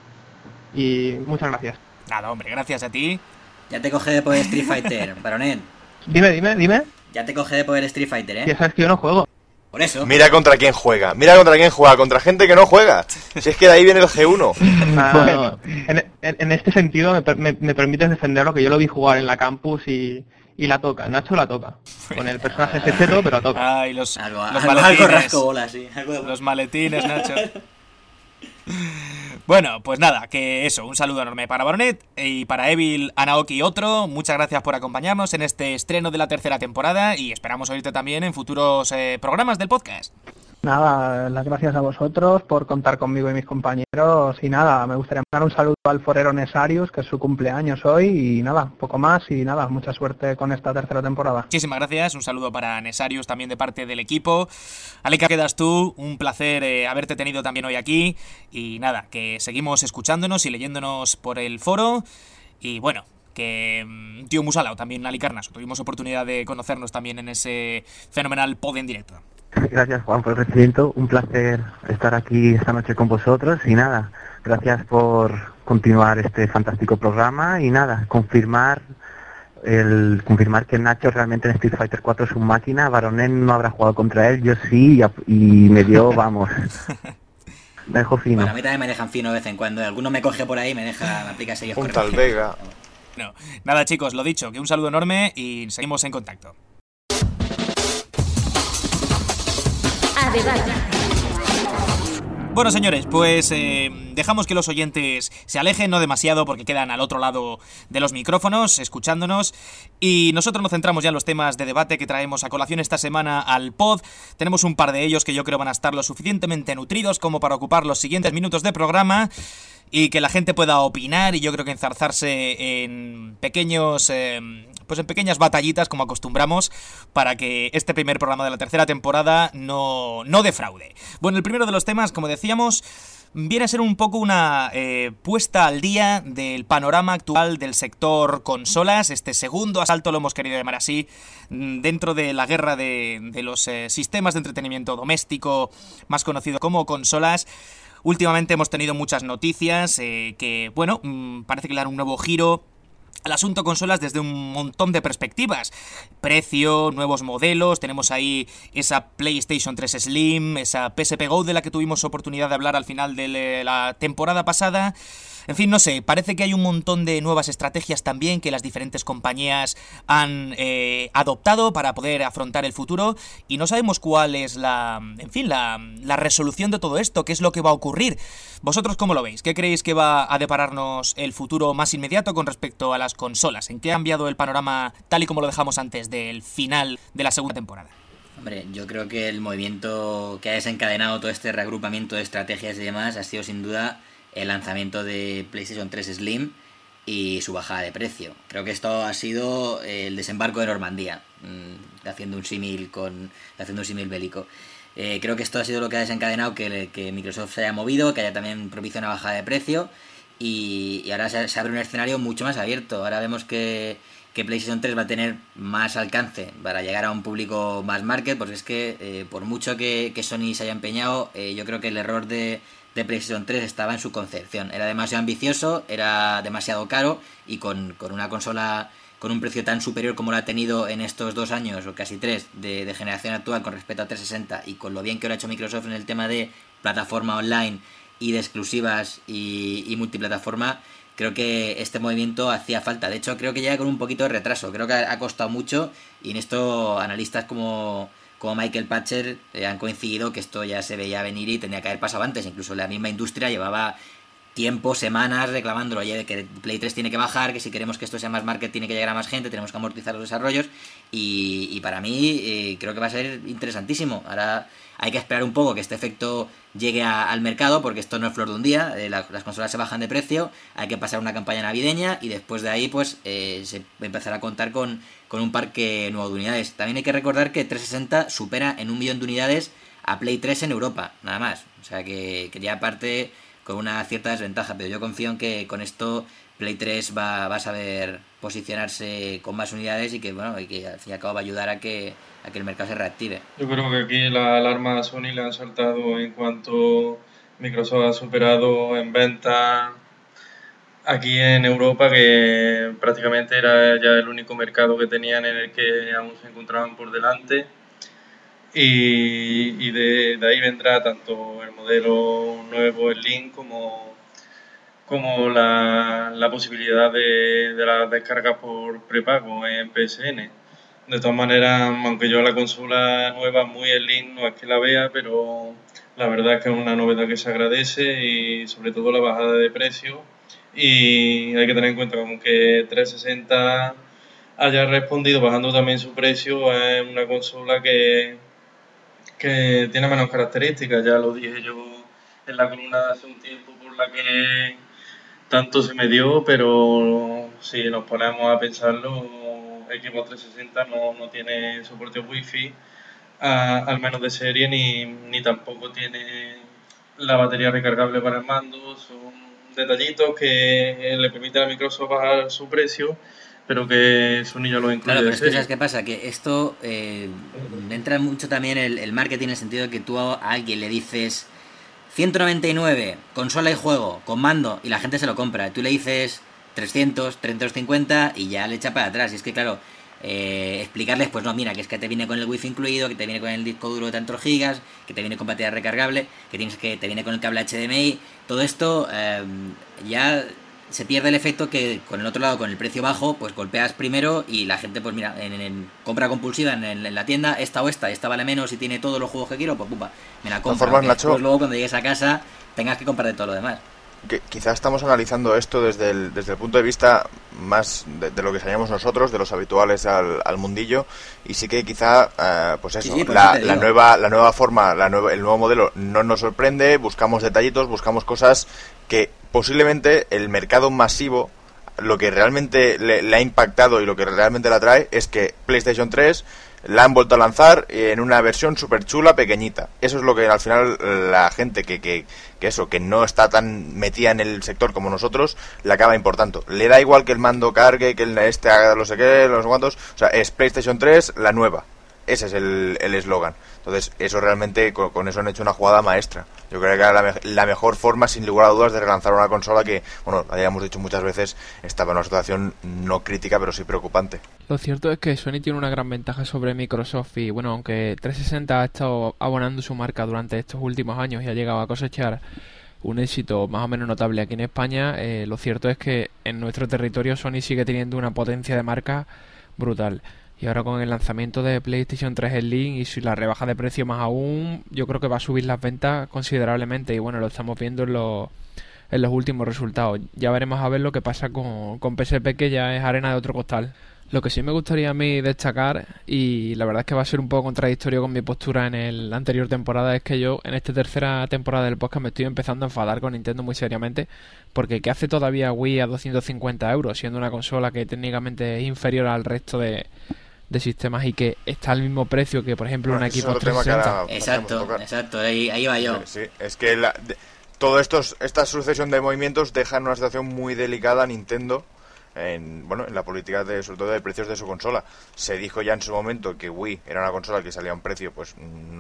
S9: y muchas gracias.
S2: Nada, hombre, gracias a ti.
S3: Ya te coge de poder Street Fighter, Baronet.
S9: Dime.
S3: Ya te coge de poder Street Fighter,
S9: Ya sabes que yo no juego.
S3: Por eso.
S5: Mira contra quién juega, contra gente que no juega. Si es que de ahí viene el G1.
S9: Bueno, en este sentido me permites defenderlo, que yo lo vi jugar en la campus y la toca, Nacho la toca. Con el personaje cheto, pero toca.
S2: Ay, los
S3: maletines.
S2: Los maletines, Nacho. Bueno, pues nada, que eso, un saludo enorme para Baronet y para Evil, Anaoki y otro. Muchas gracias por acompañarnos en este estreno de la tercera temporada y esperamos oírte también en futuros programas del podcast.
S10: Nada, las gracias a vosotros por contar conmigo y mis compañeros. Y nada, me gustaría mandar un saludo al forero Nesarius, que es su cumpleaños hoy. Y nada, poco más y nada, mucha suerte con esta tercera temporada.
S2: Muchísimas gracias, un saludo para Nesarius también de parte del equipo. Aleca, quedas tú, un placer haberte tenido también hoy aquí. Y nada, que seguimos escuchándonos y leyéndonos por el foro. Y bueno, que tío Musalao también, Ali Carnaso, tuvimos oportunidad de conocernos también en ese fenomenal pod en directo.
S11: Gracias, Juan, por el recibimiento. Un placer estar aquí esta noche con vosotros. Y nada, gracias por continuar este fantástico programa. Y nada, confirmar que Nacho realmente en Street Fighter 4 es un máquina. Baronet no habrá jugado contra él, yo sí, y me dio, vamos, me dejó fino.
S3: Bueno, a mí también me dejan fino de vez en cuando. Alguno me coge por ahí, me aplica sellos.
S5: Un tal Vega.
S2: No, nada, chicos, lo dicho, que un saludo enorme y seguimos en contacto. Bueno, señores, pues dejamos que los oyentes se alejen, no demasiado, porque quedan al otro lado de los micrófonos, escuchándonos, y nosotros nos centramos ya en los temas de debate que traemos a colación esta semana al pod. Tenemos un par de ellos que yo creo van a estar lo suficientemente nutridos como para ocupar los siguientes minutos de programa y que la gente pueda opinar y yo creo que enzarzarse en pequeñas batallitas como acostumbramos para que este primer programa de la tercera temporada no defraude. Bueno, el primero de los temas, como decíamos, viene a ser un poco una puesta al día del panorama actual del sector consolas. Este segundo asalto lo hemos querido llamar así, dentro de la guerra de los sistemas de entretenimiento doméstico, más conocido como consolas. Últimamente hemos tenido muchas noticias que, bueno, parece que le dan un nuevo giro al asunto consolas desde un montón de perspectivas. Precio, nuevos modelos, tenemos ahí esa PlayStation 3 Slim, esa PSP Go de la que tuvimos oportunidad de hablar al final de la temporada pasada. En fin, no sé, parece que hay un montón de nuevas estrategias también que las diferentes compañías han adoptado para poder afrontar el futuro, y no sabemos cuál es la resolución de todo esto, qué es lo que va a ocurrir. ¿Vosotros cómo lo veis? ¿Qué creéis que va a depararnos el futuro más inmediato con respecto a las consolas? ¿En qué ha cambiado el panorama tal y como lo dejamos antes del final de la segunda temporada?
S3: Hombre, yo creo que el movimiento que ha desencadenado todo este reagrupamiento de estrategias y demás ha sido sin duda el lanzamiento de PlayStation 3 Slim y su bajada de precio. Creo que esto ha sido el desembarco de Normandía, haciendo un símil bélico. Creo que esto ha sido lo que ha desencadenado que Microsoft se haya movido, que haya también propiciado una bajada de precio, y ahora se abre un escenario mucho más abierto. Ahora vemos que PlayStation 3 va a tener más alcance para llegar a un público más market, porque es que por mucho que Sony se haya empeñado, yo creo que el error de PlayStation 3 estaba en su concepción. Era demasiado ambicioso, era demasiado caro, y con una consola con un precio tan superior como lo ha tenido en estos 2 años o casi 3 de generación actual con respecto a 360, y con lo bien que lo ha hecho Microsoft en el tema de plataforma online y de exclusivas y multiplataforma, creo que este movimiento hacía falta. De hecho, creo que llega con un poquito de retraso. Creo que ha costado mucho, y en esto analistas como Michael Patcher han coincidido que esto ya se veía venir y tenía que haber pasado antes. Incluso la misma industria llevaba tiempo, semanas reclamándolo, oye, que Play 3 tiene que bajar, que si queremos que esto sea más market tiene que llegar a más gente, tenemos que amortizar los desarrollos, y para mí creo que va a ser interesantísimo. Ahora hay que esperar un poco que este efecto llegue al mercado, porque esto no es flor de un día. Las consolas se bajan de precio, hay que pasar una campaña navideña, y después de ahí pues se empezará a contar con un parque nuevo de unidades. También hay que recordar que 360 supera en 1 millón de unidades a Play 3 en Europa, nada más. O sea que ya parte con una cierta desventaja, pero yo confío en que con esto Play 3 va a saber posicionarse con más unidades, y que al fin y al cabo va a ayudar a que el mercado se reactive.
S7: Yo creo que aquí la alarma a Sony le han saltado en cuanto Microsoft ha superado en venta aquí en Europa, que prácticamente era ya el único mercado que tenían en el que aún se encontraban por delante. Y de ahí vendrá tanto el modelo nuevo Slim como la posibilidad de las descargas por prepago en PSN. De todas maneras, aunque yo la consola nueva muy Slim no es que la vea, pero la verdad es que es una novedad que se agradece, y sobre todo la bajada de precio. Y hay que tener en cuenta como que 360 haya respondido bajando también su precio, es una consola que tiene menos características. Ya lo dije yo en la columna de hace un tiempo, por la que tanto se me dio, pero si nos ponemos a pensarlo, Xbox 360 no tiene soporte Wi-Fi, al menos de serie, ni tampoco tiene la batería recargable para el mando. Son detallitos que le permiten a Microsoft bajar su precio, pero que Sony ya lo incluye.
S3: Claro, pero es que ¿sabes qué pasa? Que esto entra mucho también el marketing, en el sentido de que tú a alguien le dices 199, consola y juego, con mando, y la gente se lo compra. Tú le dices 300, 350 y ya le echa para atrás. Y es que claro, explicarles, pues no, mira, que es que te viene con el wifi incluido, que te viene con el disco duro de tantos gigas, que te viene con batería recargable, que te viene con el cable HDMI, todo esto ya se pierde el efecto que con el otro lado, con el precio bajo, pues golpeas primero, y la gente, pues mira, en compra compulsiva en la tienda, esta vale menos y tiene todos los juegos que quiero, pues pupa, me la compro. Pues luego cuando llegues a casa tengas que comprar de todo lo demás.
S5: Que quizás estamos analizando esto desde el punto de vista más de lo que sabíamos nosotros, de los habituales al mundillo, y sí que quizá pues eso, sí, la nueva forma, el nuevo modelo no nos sorprende. Buscamos detallitos, buscamos cosas que posiblemente el mercado masivo, lo que realmente le ha impactado y lo que realmente la atrae es que PlayStation 3 la han vuelto a lanzar en una versión súper chula, pequeñita. Eso es lo que al final la gente que no está tan metida en el sector como nosotros, le acaba importando. Le da igual que el mando cargue, que este haga no sé qué, no sé cuántos. O sea, es PlayStation 3 la nueva. Ese es el eslogan. Entonces, eso realmente, con eso han hecho una jugada maestra. Yo creo que era la mejor forma, sin lugar a dudas, de relanzar una consola que, bueno, habíamos dicho muchas veces, estaba en una situación no crítica, pero sí preocupante.
S6: Lo cierto es que Sony tiene una gran ventaja sobre Microsoft y, bueno, aunque 360 ha estado abonando su marca durante estos últimos años y ha llegado a cosechar un éxito más o menos notable aquí en España, lo cierto es que en nuestro territorio Sony sigue teniendo una potencia de marca brutal. Y ahora con el lanzamiento de PlayStation 3 Slim y si la rebaja de precio más aún, yo creo que va a subir las ventas considerablemente. Y bueno, lo estamos viendo en los últimos resultados. Ya veremos a ver lo que pasa con PSP, que ya es arena de otro costal. Lo que sí me gustaría a mí destacar, y la verdad es que va a ser un poco contradictorio con mi postura en la anterior temporada, es que yo en esta tercera temporada del podcast me estoy empezando a enfadar con Nintendo muy seriamente, porque ¿qué hace todavía Wii a 250 euros, siendo una consola que técnicamente es inferior al resto de sistemas y que está al mismo precio que, por ejemplo, una Xbox 360?
S3: Exacto, ahí va yo.
S5: Sí, es que todo esta sucesión de movimientos deja en una situación muy delicada a Nintendo en la política sobre todo de precios de su consola. Se dijo ya en su momento que Wii era una consola que salía a un precio pues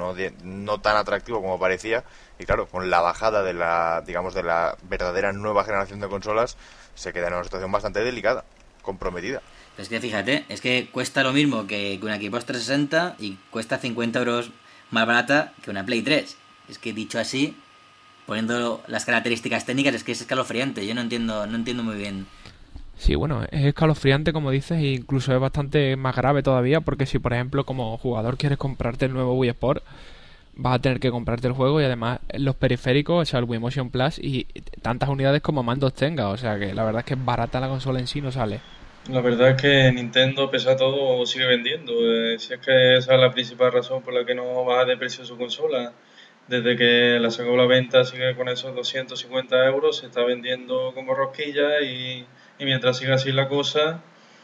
S5: no tan atractivo como parecía, y claro, con la bajada de la verdadera nueva generación de consolas se queda en una situación bastante delicada, comprometida.
S3: Es que fíjate, es que cuesta lo mismo que una Xbox 360 y cuesta 50 euros más barata que una Play 3. Es que dicho así, poniendo las características técnicas, es que es escalofriante. Yo no entiendo muy bien.
S6: Sí, bueno, es escalofriante como dices, e incluso es bastante más grave todavía, porque si por ejemplo como jugador quieres comprarte el nuevo Wii Sport, vas a tener que comprarte el juego y además los periféricos, o sea, el Wii Motion Plus y tantas unidades como mandos tenga. O sea que la verdad es que es barata la consola en sí, no sale.
S7: La verdad es que Nintendo, pese a todo, sigue vendiendo. Si es que esa es la principal razón por la que no baja de precio su consola. Desde que la sacó a la venta sigue con esos 250 euros, se está vendiendo como rosquilla y mientras siga así la cosa,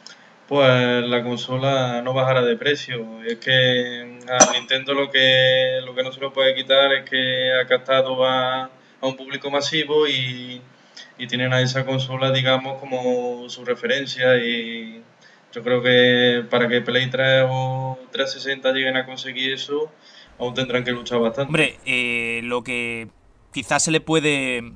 S7: pues la consola no bajará de precio. Es que a Nintendo lo que no se lo puede quitar es que ha captado a un público masivo y tienen a esa consola, digamos, como su referencia, y yo creo que para que Play 3 o 360 lleguen a conseguir eso, aún tendrán que luchar bastante.
S2: Hombre, lo que quizás se le puede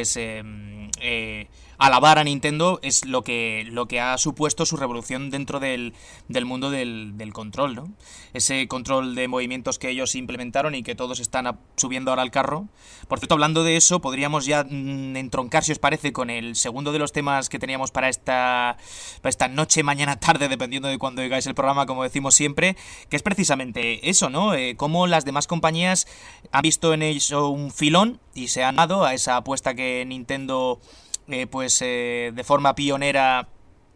S2: alabar a Nintendo es lo que ha supuesto su revolución dentro del mundo del control, ¿no? Ese control de movimientos que ellos implementaron y que todos están subiendo ahora al carro. Por cierto, hablando de eso, podríamos ya entroncar, si os parece, con el segundo de los temas que teníamos para esta noche, mañana, tarde, dependiendo de cuando oigáis el programa, como decimos siempre, que es precisamente eso, ¿no? Cómo las demás compañías han visto en ello un filón y se han dado a esa apuesta que Nintendo de forma pionera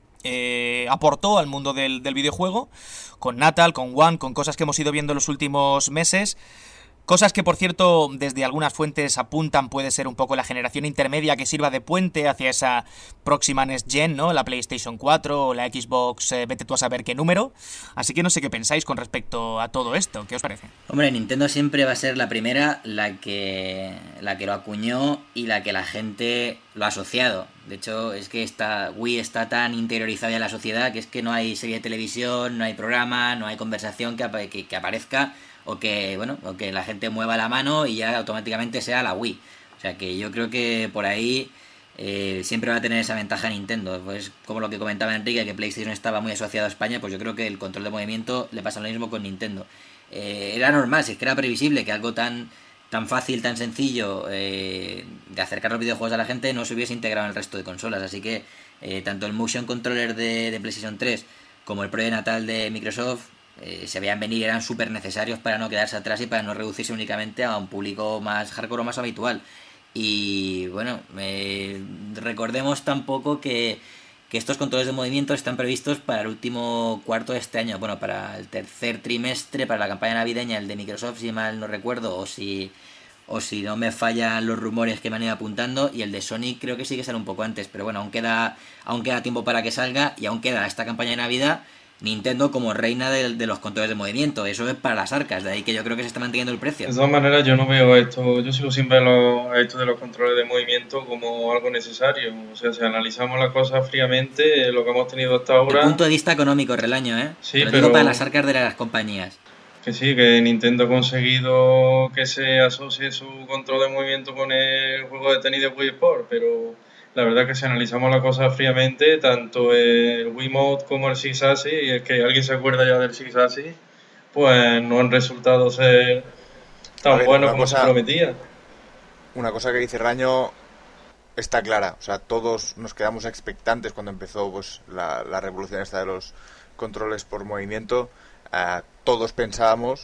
S2: aportó al mundo del videojuego, con Natal, con One, con cosas que hemos ido viendo en los últimos meses. Cosas que, por cierto, desde algunas fuentes apuntan puede ser un poco la generación intermedia que sirva de puente hacia esa próxima Next Gen, ¿no? La PlayStation 4 o la Xbox, vete tú a saber qué número. Así que no sé qué pensáis con respecto a todo esto. ¿Qué os parece?
S3: Hombre, Nintendo siempre va a ser la primera, la que lo acuñó y la que la gente lo ha asociado. De hecho, es que Wii está tan interiorizada en la sociedad que es que no hay serie de televisión, no hay programa, no hay conversación que aparezca o que la gente mueva la mano y ya automáticamente sea la Wii. O sea que yo creo que por ahí siempre va a tener esa ventaja Nintendo. Pues como lo que comentaba Enrique, que PlayStation estaba muy asociado a España, pues yo creo que el control de movimiento le pasa lo mismo con Nintendo. Era normal, si es que era previsible que algo tan fácil, tan sencillo de acercar los videojuegos a la gente no se hubiese integrado en el resto de consolas. Así que tanto el Motion Controller de PlayStation 3 como el Pro de Natal de Microsoft se veían venir, eran súper necesarios para no quedarse atrás y para no reducirse únicamente a un público más hardcore o más habitual. Y bueno, recordemos tampoco que estos controles de movimiento están previstos para el último cuarto de este año, bueno, para el tercer trimestre, para la campaña navideña, el de Microsoft, si mal no recuerdo, o si no me fallan los rumores que me han ido apuntando, y el de Sony creo que sí que sale un poco antes, pero bueno, aún queda tiempo para que salga y aún queda esta campaña de Navidad. Nintendo como reina de los controles de movimiento. Eso es para las arcas, de ahí que yo creo que se está manteniendo el precio.
S7: De todas maneras, yo no veo esto, yo sigo sin ver esto de los controles de movimiento como algo necesario. O sea, si analizamos las cosas fríamente, lo que hemos tenido hasta ahora...
S3: El punto de vista económico, Relaño, ¿eh?
S7: Sí,
S3: pero digo para las arcas de las compañías.
S7: Que sí, que Nintendo ha conseguido que se asocie su control de movimiento con el juego de tenis de Wii Sport, pero la verdad que si analizamos la cosa fríamente, tanto el Wiimote como el Six Axis, y es que alguien se acuerda ya del Six Axis, pues no han resultado ser tan buenos como se prometía.
S5: Una cosa que dice Raño está clara, o sea, todos nos quedamos expectantes cuando empezó pues la revolución esta de los controles por movimiento. Todos pensábamos,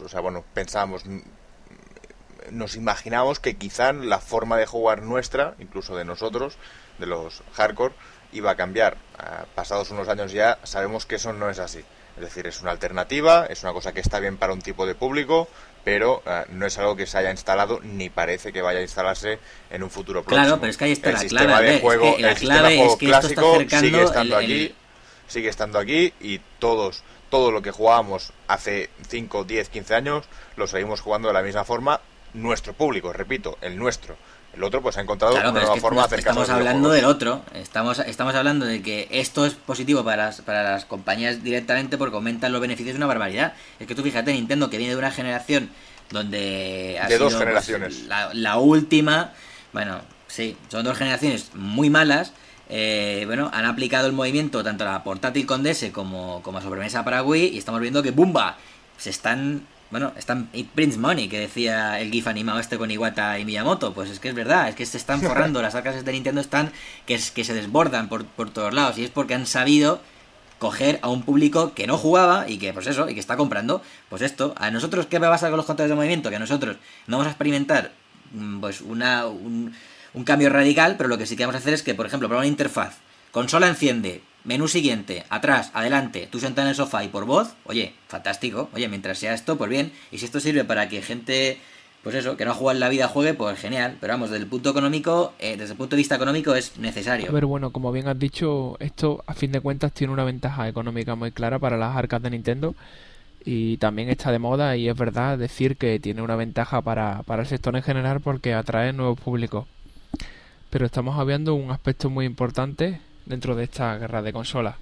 S5: nos imaginábamos que quizá la forma de jugar nuestra, incluso de nosotros, de los hardcore, iba a cambiar. Pasados unos años ya sabemos que eso no es así. Es decir, es una alternativa, es una cosa que está bien para un tipo de público, pero no es algo que se haya instalado ni parece que vaya a instalarse en un futuro próximo.
S3: Claro, pero es que ahí está
S5: el
S3: la
S5: sistema
S3: clave.
S5: De juego,
S3: es que la
S5: el sistema
S3: clave
S5: de juego
S3: es que
S5: clásico
S3: esto está
S5: sigue estando aquí y todo lo que jugábamos hace 5, 10, 15 años lo seguimos jugando de la misma forma, nuestro público, repito, el nuestro. El otro pues ha encontrado una nueva forma de acercarse.
S3: Estamos hablando del otro, estamos hablando de que esto es positivo para las compañías directamente porque aumentan los beneficios de una barbaridad. Es que tú fíjate, Nintendo, que viene de una generación donde ha
S5: de
S3: sido,
S5: dos generaciones.
S3: Pues, la última, bueno, sí, son dos generaciones muy malas. Han aplicado el movimiento tanto a la portátil con DS como a sobremesa para Wii y estamos viendo que ¡bumba! Están It prints money, que decía el GIF animado con Iwata y Miyamoto. Pues es que es verdad, es que se están forrando, las arcas de Nintendo están que se desbordan por todos lados y es porque han sabido coger a un público que no jugaba y que pues eso, y que está comprando pues esto. A nosotros, ¿qué va a pasar con los controles de movimiento? Que nosotros no vamos a experimentar pues un cambio radical, pero lo que sí que vamos a hacer es que, por ejemplo, para una interfaz, consola enciende, menú siguiente, atrás, adelante, tú sentado en el sofá y por voz, oye, fantástico, oye, mientras sea esto, pues bien, y si esto sirve para que gente, pues eso, que no ha jugado en la vida juegue, pues genial, pero vamos, desde el punto de vista económico es necesario.
S6: A ver, bueno, como bien has dicho, esto a fin de cuentas tiene una ventaja económica muy clara para las arcas de Nintendo y también está de moda y es verdad decir que tiene una ventaja para el sector en general porque atrae nuevos públicos. Pero estamos hablando de un aspecto muy importante dentro de esta guerra de consolas.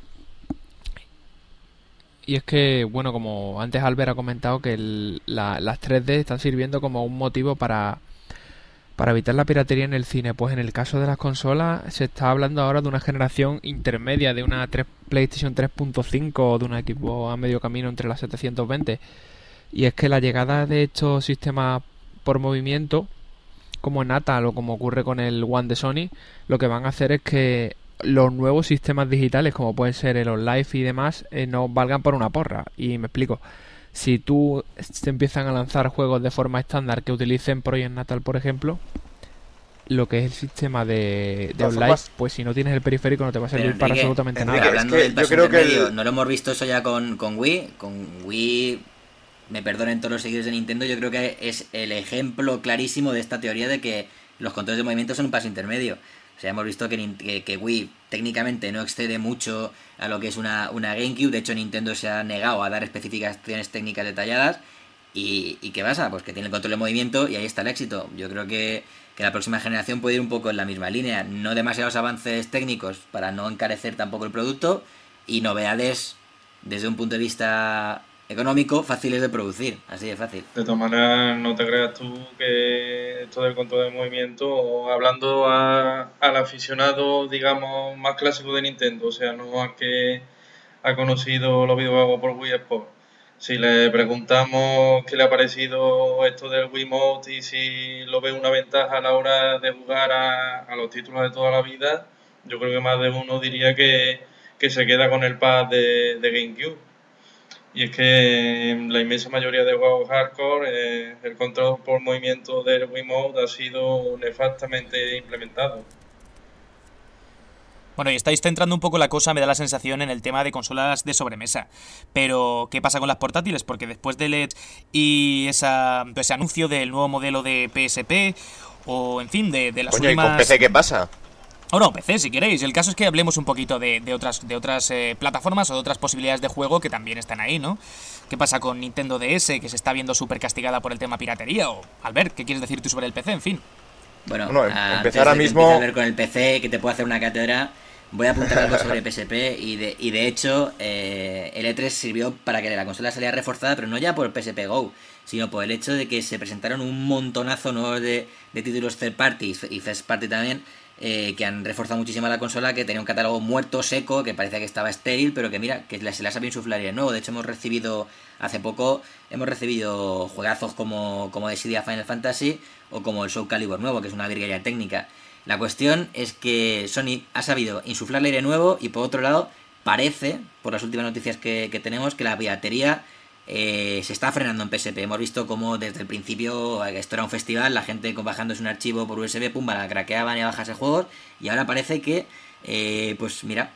S6: Y es que, bueno, como antes Albert ha comentado, que las 3D están sirviendo como un motivo para evitar la piratería en el cine. Pues en el caso de las consolas se está hablando ahora de una generación intermedia, de una PlayStation 3.5 o de un equipo a medio camino entre las 720. Y es que la llegada de estos sistemas por movimiento, como en Natal o como ocurre con el One de Sony, lo que van a hacer es que los nuevos sistemas digitales, como pueden ser el OnLive y demás, no valgan por una porra. Y me explico. Si tú se empiezan a lanzar juegos de forma estándar que utilicen Project Natal, por ejemplo, lo que es el sistema de OnLive, pues si no tienes el periférico no te va a servir para absolutamente nada.
S3: Hablando del paso intermedio, no lo hemos visto eso ya con Wii. Con Wii, me perdonen todos los seguidores de Nintendo, yo creo que es el ejemplo clarísimo de esta teoría de que los controles de movimiento son un paso intermedio. O sea, hemos visto que Wii técnicamente no excede mucho a lo que es una GameCube. De hecho, Nintendo se ha negado a dar especificaciones técnicas detalladas. ¿Y qué pasa? Pues que tiene el control de movimiento y ahí está el éxito. Yo creo que la próxima generación puede ir un poco en la misma línea. No demasiados avances técnicos para no encarecer tampoco el producto y novedades desde un punto de vista económico fáciles de producir, así de fácil.
S7: De todas maneras, no te creas tú que esto del control de movimiento, hablando al aficionado, digamos, más clásico de Nintendo, o sea, no al que ha conocido los videojuegos por Wii Sport. Si le preguntamos qué le ha parecido esto del Wiimote y si lo ve una ventaja a la hora de jugar a los títulos de toda la vida, yo creo que más de uno diría que se queda con el pad de GameCube. Y es que en la inmensa mayoría de juegos hardcore el control por movimiento del Wiimote ha sido nefastamente implementado.
S2: Bueno, y estáis centrando un poco la cosa, me da la sensación, en el tema de consolas de sobremesa. Pero, ¿qué pasa con las portátiles? Porque después de LED y ese anuncio del nuevo modelo de PSP, o en fin, de las últimas...
S5: ¿Y con PC qué pasa?
S2: O no, PC si queréis. El caso es que hablemos un poquito de otras plataformas o de otras posibilidades de juego que también están ahí, ¿no? ¿Qué pasa con Nintendo DS, que se está viendo súper castigada por el tema piratería? O, Albert, ¿qué quieres decir tú sobre el PC? En fin.
S3: Bueno,
S5: empezar ahora mismo
S3: a ver con el PC, que te puedo hacer una cátedra. Voy a apuntar algo sobre PSP y de hecho el E3 sirvió para que la consola saliera reforzada, pero no ya por PSP Go, sino por el hecho de que se presentaron un montonazo nuevos de títulos third party y first party también, que han reforzado muchísimo a la consola, que tenía un catálogo muerto, seco, que parecía que estaba estéril, pero que mira, que se le ha sabido insuflar aire nuevo. De hecho hace poco hemos recibido juegazos como Dissidia Final Fantasy o como el Soul Calibur nuevo, que es una virguería técnica. La cuestión es que Sony ha sabido insuflar aire nuevo y por otro lado parece, por las últimas noticias que tenemos, que la piratería se está frenando en PSP. Hemos visto como desde el principio esto era un festival, la gente bajándose un archivo por USB, pumba, la craqueaban y a bajarse juegos, y ahora parece que pues mira,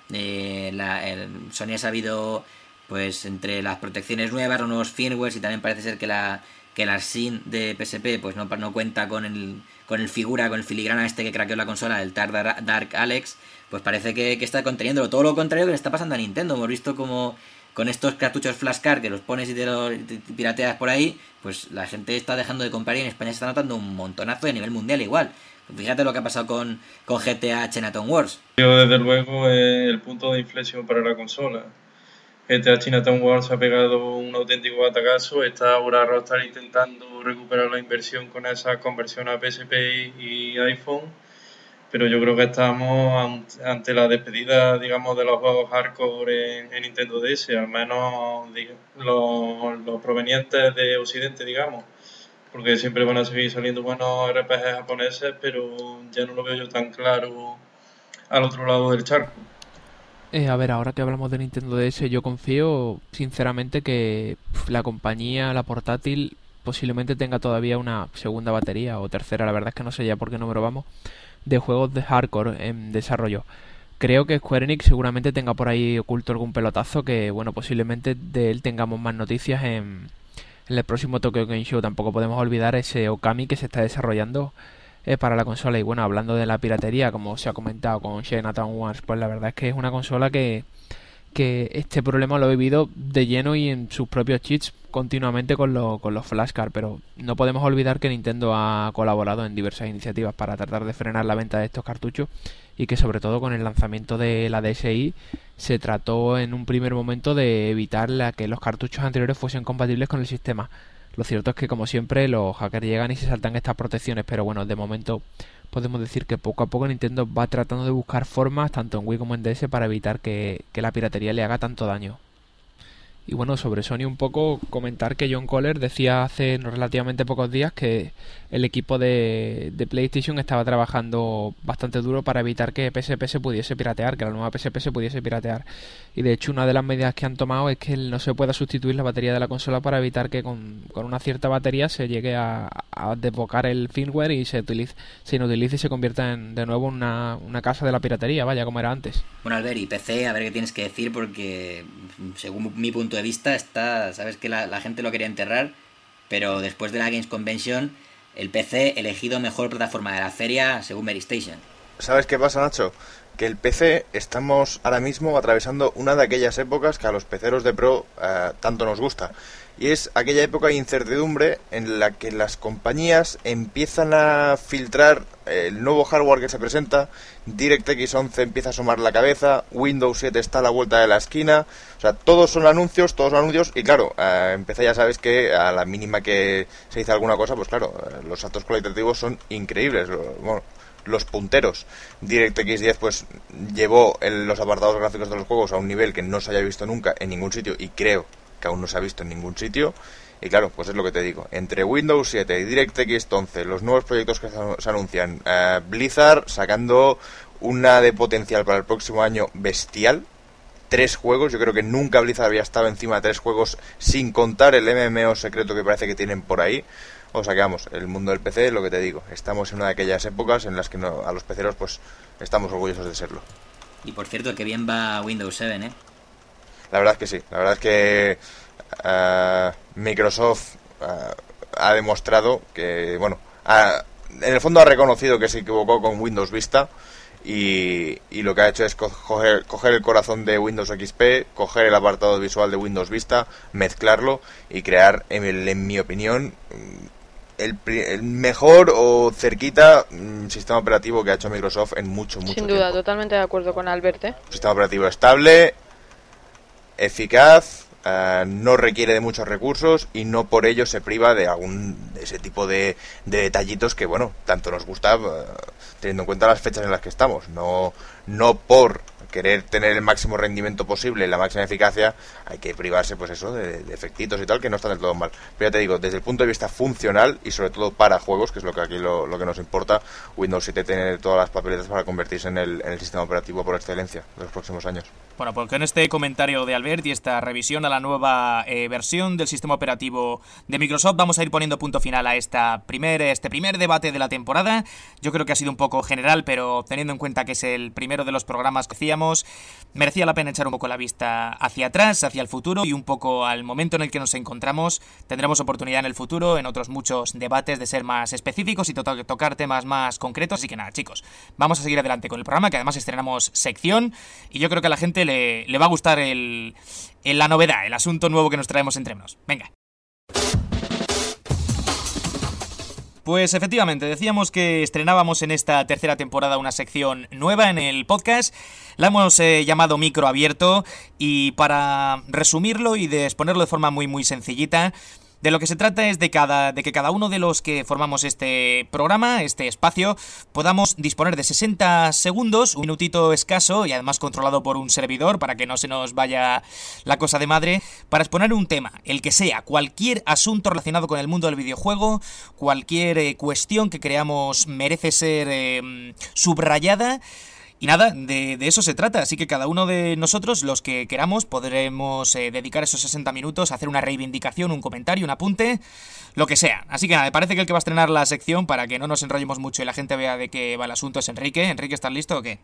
S3: Sony ha sabido, pues entre las protecciones nuevas, los nuevos firmwares, y también parece ser que la SIM de PSP pues no cuenta con el filigrana este que craqueó la consola, el Dark Alex, pues parece que está conteniéndolo. Todo lo contrario que le está pasando a Nintendo. Hemos visto como con estos cartuchos flashcard que los pones y te pirateas por ahí, pues la gente está dejando de comprar, y en España se está notando un montonazo de nivel mundial igual. Fíjate lo que ha pasado con GTA Chinatown Wars.
S7: Desde luego el punto de inflexión para la consola. GTA Chinatown Wars ha pegado un auténtico batacazo. Está ahora Rockstar intentando recuperar la inversión con esa conversión a PSP y iPhone, pero yo creo que estamos ante la despedida, digamos, de los juegos hardcore en Nintendo DS, al menos los provenientes de Occidente, digamos, porque siempre van a seguir saliendo buenos RPG japoneses, pero ya no lo veo yo tan claro al otro lado del charco.
S6: A ver, ahora que hablamos de Nintendo DS, yo confío sinceramente que la compañía, la portátil, posiblemente tenga todavía una segunda batería o tercera, la verdad es que no sé ya por qué número vamos, de juegos de hardcore en desarrollo. Creo que Square Enix seguramente tenga por ahí oculto algún pelotazo que, bueno, posiblemente de él tengamos más noticias en el próximo Tokyo Game Show. Tampoco podemos olvidar ese Okami que se está desarrollando para la consola. Y bueno, hablando de la piratería, como se ha comentado con Chinatown Wars, pues la verdad es que es una consola que este problema lo he vivido de lleno y en sus propios cheats continuamente con los flashcards, pero no podemos olvidar que Nintendo ha colaborado en diversas iniciativas para tratar de frenar la venta de estos cartuchos, y que sobre todo con el lanzamiento de la DSi se trató en un primer momento de evitar que los cartuchos anteriores fuesen compatibles con el sistema. Lo cierto es que, como siempre, los hackers llegan y se saltan estas protecciones, pero bueno, de momento podemos decir que poco a poco Nintendo va tratando de buscar formas, tanto en Wii como en DS, para evitar que la piratería le haga tanto daño. Y bueno, sobre Sony un poco comentar que John Kohler decía hace relativamente pocos días que el equipo de PlayStation estaba trabajando bastante duro para evitar que PSP se pudiese piratear, que la nueva PSP se pudiese piratear. Y de hecho una de las medidas que han tomado es que no se pueda sustituir la batería de la consola para evitar que con una cierta batería se llegue a desbocar el firmware y se inutilice y se convierta de nuevo en una casa de la piratería, vaya, como era antes.
S3: Bueno, Albert, y PC, a ver qué tienes que decir, porque según mi punto de vista sabes que la gente lo quería enterrar, pero después de la Games Convention el PC elegido mejor plataforma de la feria según Mary Station.
S5: ¿Sabes qué pasa, Nacho? Que el PC estamos ahora mismo atravesando una de aquellas épocas que a los peceros de pro tanto nos gusta, y es aquella época de incertidumbre en la que las compañías empiezan a filtrar el nuevo hardware que se presenta. DirectX 11 empieza a asomar la cabeza, Windows 7 está a la vuelta de la esquina, o sea, todos son anuncios, y claro, empecé, ya sabes que a la mínima que se dice alguna cosa, pues claro, los saltos cualitativos son increíbles. Bueno, los punteros. DirectX 10 pues llevó los apartados gráficos de los juegos a un nivel que no se haya visto nunca en ningún sitio, y creo que aún no se ha visto en ningún sitio. Y claro, pues es lo que te digo, entre Windows 7 y DirectX 11, los nuevos proyectos que se anuncian, Blizzard sacando una de potencial para el próximo año bestial, 3 juegos, yo creo que nunca Blizzard había estado encima de 3 juegos, sin contar el MMO secreto que parece que tienen por ahí. O sea que vamos, el mundo del PC, lo que te digo, estamos en una de aquellas épocas en las que a los peceros pues estamos orgullosos de serlo.
S3: Y por cierto, que bien va Windows 7, ¿eh?
S5: La verdad es que sí, la verdad es que Microsoft ha demostrado que, bueno, en el fondo ha reconocido que se equivocó con Windows Vista, y lo que ha hecho es coger el corazón de Windows XP, coger el apartado visual de Windows Vista, mezclarlo y crear, en mi opinión, el mejor o cerquita sistema operativo que ha hecho Microsoft en mucho
S4: Sin duda,
S5: tiempo.
S4: totalmente de acuerdo con Albert, ¿eh?
S5: Un sistema operativo estable, eficaz, no requiere de muchos recursos y no por ello se priva de ese tipo de detallitos que, bueno, tanto nos gusta, teniendo en cuenta las fechas en las que estamos. No por querer tener el máximo rendimiento posible, la máxima eficacia, hay que privarse, pues eso, de efectitos y tal, que no están del todo mal. Pero ya te digo, desde el punto de vista funcional y sobre todo para juegos, que es lo que aquí lo que nos importa, Windows 7 tiene todas las papeletas para convertirse en el sistema operativo por excelencia de los próximos años.
S2: Bueno, pues con este comentario de Albert y esta revisión a la nueva versión del sistema operativo de Microsoft, vamos a ir poniendo punto final a este primer debate de la temporada. Yo creo que ha sido un poco general, pero teniendo en cuenta que es el primero de los programas que hacíamos, merecía la pena echar un poco la vista hacia atrás, hacia el futuro y un poco al momento en el que nos encontramos. Tendremos oportunidad en el futuro, en otros muchos debates, de ser más específicos y tocar temas más concretos. Así que nada, chicos, vamos a seguir adelante con el programa, que además estrenamos sección y yo creo que a la gente le va a gustar la novedad, el asunto nuevo que nos traemos entre manos. Venga. Pues efectivamente, decíamos que estrenábamos en esta tercera temporada una sección nueva en el podcast. La hemos llamado Micro Abierto y para resumirlo y de exponerlo de forma muy muy sencillita, de lo que se trata es de que cada uno de los que formamos este programa, este espacio, podamos disponer de 60 segundos, un minutito escaso y además controlado por un servidor para que no se nos vaya la cosa de madre, para exponer un tema, el que sea, cualquier asunto relacionado con el mundo del videojuego, cualquier cuestión que creamos merece ser subrayada. Y nada, de eso se trata, así que cada uno de nosotros, los que queramos, podremos dedicar esos 60 minutos a hacer una reivindicación, un comentario, un apunte, lo que sea. Así que nada, me parece que el que va a estrenar la sección, para que no nos enrollemos mucho y la gente vea de qué va el asunto, es Enrique. Enrique, ¿estás listo o qué?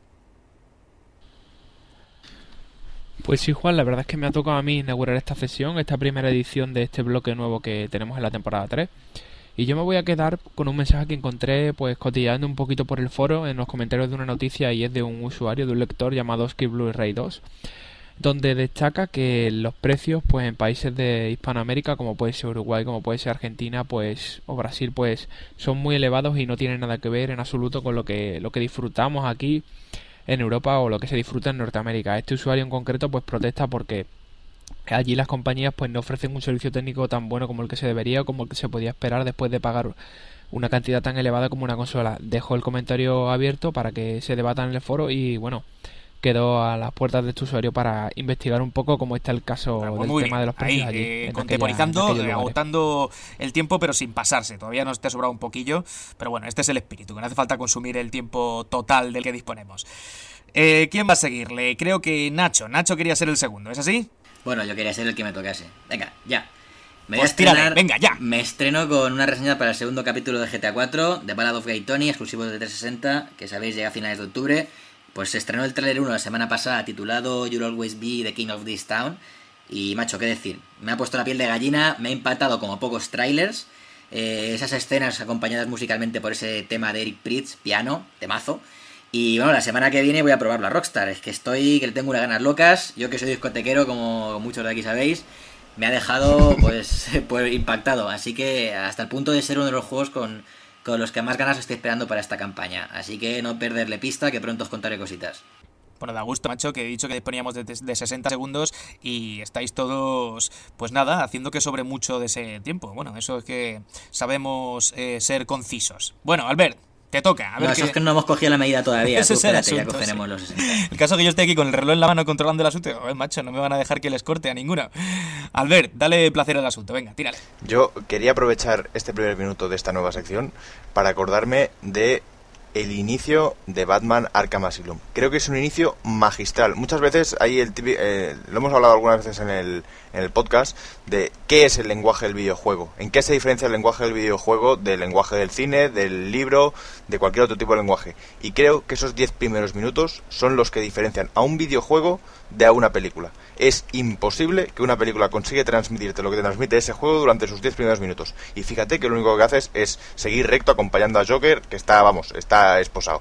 S6: Pues sí, Juan, la verdad es que me ha tocado a mí inaugurar esta sesión, esta primera edición de este bloque nuevo que tenemos en la temporada 3. Y yo me voy a quedar con un mensaje que encontré pues cotilleando un poquito por el foro en los comentarios de una noticia, y es de un usuario, de un lector llamado Skip Blu-ray 2, donde destaca que los precios pues en países de Hispanoamérica, como puede ser Uruguay, como puede ser Argentina, pues o Brasil, pues son muy elevados y no tienen nada que ver en absoluto con lo que disfrutamos aquí en Europa o lo que se disfruta en Norteamérica. Este usuario en concreto pues protesta porque allí las compañías pues no ofrecen un servicio técnico tan bueno como el que se debería o como el que se podía esperar después de pagar una cantidad tan elevada como una consola. Dejo el comentario abierto para que se debata en el foro y bueno, quedo a las puertas de este usuario para investigar un poco cómo está el caso del tema de los precios allí.
S2: Contemporizando, agotando el tiempo pero sin pasarse. Todavía nos te ha sobrado un poquillo, pero bueno, este es el espíritu, que no hace falta consumir el tiempo total del que disponemos. ¿Quién va a seguirle? Creo que Nacho quería ser el segundo, ¿es así?
S3: Bueno, yo quería ser el que me tocase. Venga, ya.
S2: Pues tírale, venga, ya.
S3: Me estreno con una reseña para el segundo capítulo de GTA 4, The Ballad of Gay Tony, exclusivo de 360, que sabéis llega a finales de octubre. Pues se estrenó el tráiler 1 la semana pasada, titulado You'll Always Be the King of This Town. Y macho, qué decir, me ha puesto la piel de gallina, me ha impactado como pocos trailers. Esas escenas acompañadas musicalmente por ese tema de Eric Prydz, piano, temazo. Y bueno, la semana que viene voy a probarlo a Rockstar. Es que que le tengo unas ganas locas. Yo que soy discotequero, como muchos de aquí sabéis, me ha dejado pues impactado. Así que hasta el punto de ser uno de los juegos con los que más ganas estoy esperando para esta campaña. Así que no perderle pista, que pronto os contaré cositas.
S2: Bueno, da gusto, macho, que he dicho que disponíamos de 60 segundos y estáis todos, pues nada, haciendo que sobre mucho de ese tiempo. Bueno, eso es que sabemos ser concisos. Bueno, Albert, te toca. A ver,
S3: eso es que no hemos cogido la medida todavía.
S2: Ese es el asunto,
S3: ya cogeremos los 60.
S2: El caso es que yo estoy aquí con el reloj en la mano controlando el asunto. Macho, no me van a dejar que les corte a ninguno. Albert, dale placer al asunto. Venga, tírale.
S5: Yo quería aprovechar este primer minuto de esta nueva sección para acordarme de el inicio de Batman Arkham Asylum. Creo que es un inicio magistral. Muchas veces ahí lo hemos hablado algunas veces en el podcast de qué es el lenguaje del videojuego, en qué se diferencia el lenguaje del videojuego del lenguaje del cine, del libro, de cualquier otro tipo de lenguaje. Y creo que esos 10 primeros minutos son los que diferencian a un videojuego de a una película. Es imposible que una película consiga transmitirte lo que te transmite ese juego durante sus 10 primeros minutos. Y fíjate que lo único que haces es seguir recto acompañando a Joker, que está esposado.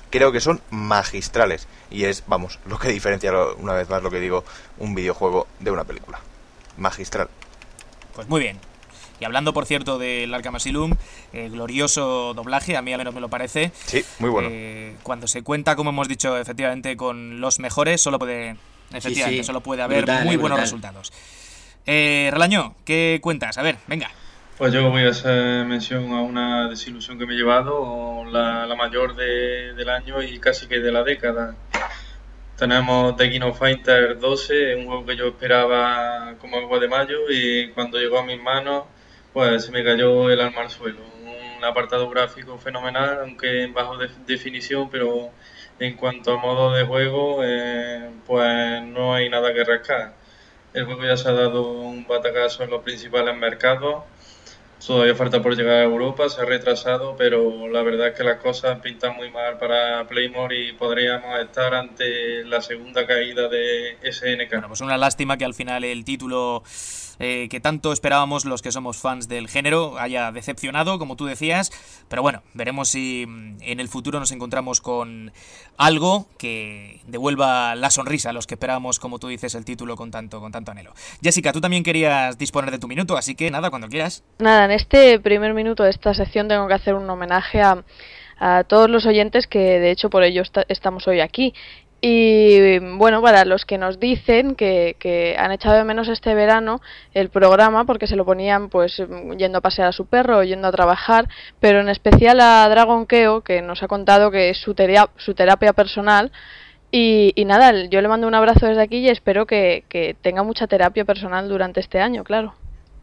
S5: creo que son magistrales. Y es, vamos, lo que diferencia una vez más lo que digo, un videojuego de una película. Magistral.
S2: Pues muy bien. Y hablando, por cierto, del Arkham Asylum, glorioso doblaje, a mí al menos me lo parece.
S5: Sí, muy bueno.
S2: Cuando se cuenta, como hemos dicho, efectivamente, con los mejores, solo puede haber muy buenos resultados. Relaño, ¿qué cuentas? A ver, venga.
S7: Pues yo voy a hacer mención a una desilusión que me he llevado, la mayor del año y casi que de la década. Tenemos The King of Fighters 12, un juego que yo esperaba como agua de mayo, y cuando llegó a mis manos, pues se me cayó el alma al suelo. Un apartado gráfico fenomenal, aunque en bajo definición, pero en cuanto a modo de juego, pues no hay nada que rascar. El juego ya se ha dado un batacazo en los principales mercados. Todavía falta por llegar a Europa, se ha retrasado, pero la verdad es que las cosas pintan muy mal para Playmore y podríamos estar ante la segunda caída de SNK.
S2: Bueno, pues una lástima que al final el título que tanto esperábamos los que somos fans del género haya decepcionado, como tú decías, pero bueno, veremos si en el futuro nos encontramos con algo que devuelva la sonrisa a los que esperábamos, como tú dices, el título con tanto anhelo. Jessica, tú también querías disponer de tu minuto, así que nada, cuando quieras.
S4: Nada, en este primer minuto de esta sección tengo que hacer un homenaje a todos los oyentes que de hecho por ello estamos hoy aquí. Y bueno, para los que nos dicen que han echado de menos este verano el programa porque se lo ponían pues yendo a pasear a su perro o yendo a trabajar, pero en especial a Dragon Keo, que nos ha contado que es su terapia personal. Y nada, yo le mando un abrazo desde aquí y espero que tenga mucha terapia personal durante este año, claro.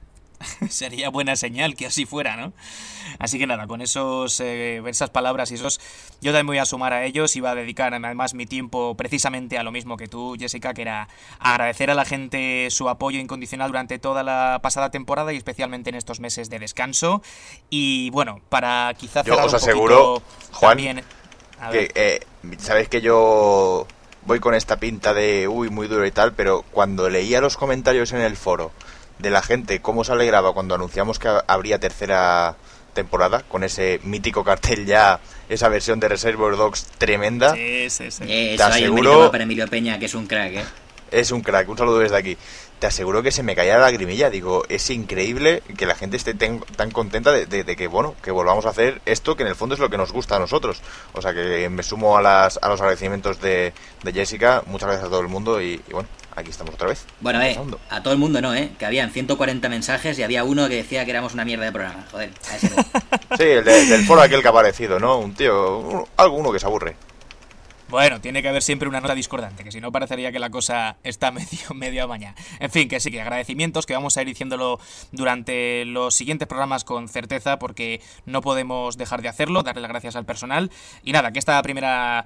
S2: Sería buena señal que así fuera, ¿no? Así que nada, con esas palabras y esos, yo también me voy a sumar a ellos y voy a dedicar además mi tiempo precisamente a lo mismo que tú, Jessica, que era agradecer a la gente su apoyo incondicional durante toda la pasada temporada y especialmente en estos meses de descanso. Y bueno, para quizás
S5: yo os aseguro, Juan, también, que sabéis que yo voy con esta pinta de muy duro y tal, pero cuando leía los comentarios en el foro de la gente, cómo se alegraba cuando anunciamos que habría tercera temporada, con ese mítico cartel ya, esa versión de Reservoir Dogs tremenda.
S3: Sí. Te aseguro para Emilio Peña, que es un crack,
S5: Es un crack, un saludo desde aquí. Te aseguro que se me caía la lagrimilla. Digo, es increíble que la gente esté tan contenta de que, bueno, que volvamos a hacer esto, que en el fondo es lo que nos gusta a nosotros. O sea que me sumo a los agradecimientos de Jessica. Muchas gracias a todo el mundo y bueno, aquí estamos otra vez.
S3: Bueno, a todo el mundo no, que habían 140 mensajes y había uno que decía que éramos una mierda de programa. Joder, a ese no.
S5: Sí, el del foro aquel que ha aparecido, ¿no? Un tío, uno que se aburre.
S2: Bueno, tiene que haber siempre una nota discordante, que si no parecería que la cosa está medio a mañana. En fin, que sí, que agradecimientos, que vamos a ir diciéndolo durante los siguientes programas con certeza, porque no podemos dejar de hacerlo, darle las gracias al personal. Y nada, que esta primera,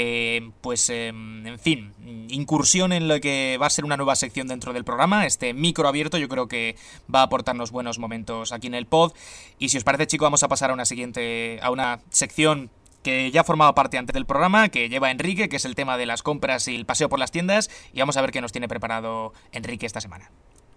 S2: en fin, incursión en lo que va a ser una nueva sección dentro del programa, este micro abierto, yo creo que va a aportarnos buenos momentos aquí en el pod. Y si os parece, chicos, vamos a pasar a una sección que ya formaba parte antes del programa, que lleva Enrique, que es el tema de las compras y el paseo por las tiendas, y vamos a ver qué nos tiene preparado Enrique esta semana.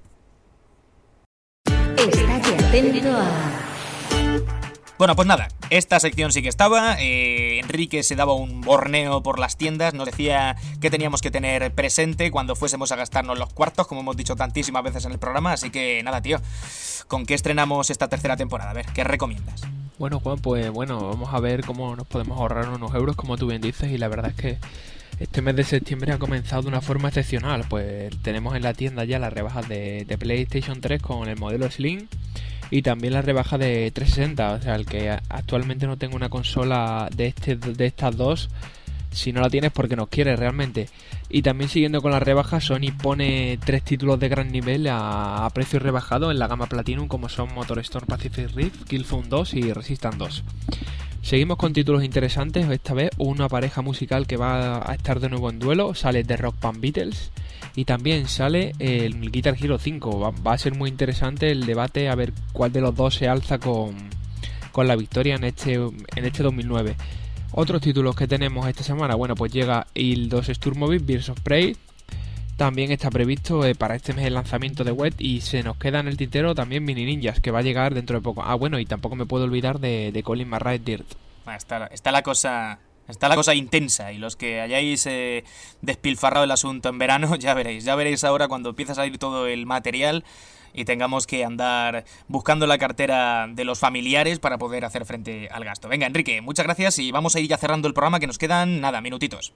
S1: Estate atento a...
S2: Bueno, pues nada, esta sección sí que estaba. Enrique se daba un borneo por las tiendas, nos decía que teníamos que tener presente cuando fuésemos a gastarnos los cuartos, como hemos dicho tantísimas veces en el programa. Así que nada, tío, ¿con qué estrenamos esta tercera temporada? A ver, ¿qué recomiendas?
S6: Bueno, Juan, pues vamos a ver cómo nos podemos ahorrar unos euros, como tú bien dices, y la verdad es que este mes de septiembre ha comenzado de una forma excepcional. Pues tenemos en la tienda ya las rebajas de PlayStation 3 con el modelo Slim y también la rebaja de 360, o sea, el que actualmente no tenga una consola de estas dos, si no la tienes porque no quieres realmente. Y también siguiendo con las rebajas, Sony pone 3 títulos de gran nivel a precio rebajado en la gama Platinum, como son MotorStorm Pacific Rift, Killzone 2 y Resistance 2. Seguimos con títulos interesantes, esta vez una pareja musical que va a estar de nuevo en duelo, sale The Rock Band Beatles y también sale el Guitar Hero 5. Va a ser muy interesante el debate a ver cuál de los dos se alza con la victoria en este 2009. Otros títulos que tenemos esta semana, bueno, pues llega Il-2 Sturmovik Birds of Prey. También está previsto para este mes el lanzamiento de Wet y se nos queda en el tintero también Mini Ninjas, que va a llegar dentro de poco. Ah, bueno, y tampoco me puedo olvidar de Colin McRae Dirt.
S2: Está la cosa Está la cosa intensa y los que hayáis despilfarrado el asunto en verano, ya veréis ahora cuando empieza a salir todo el material y tengamos que andar buscando la cartera de los familiares para poder hacer frente al gasto. Venga, Enrique, muchas gracias y vamos a ir ya cerrando el programa, que nos quedan, minutitos.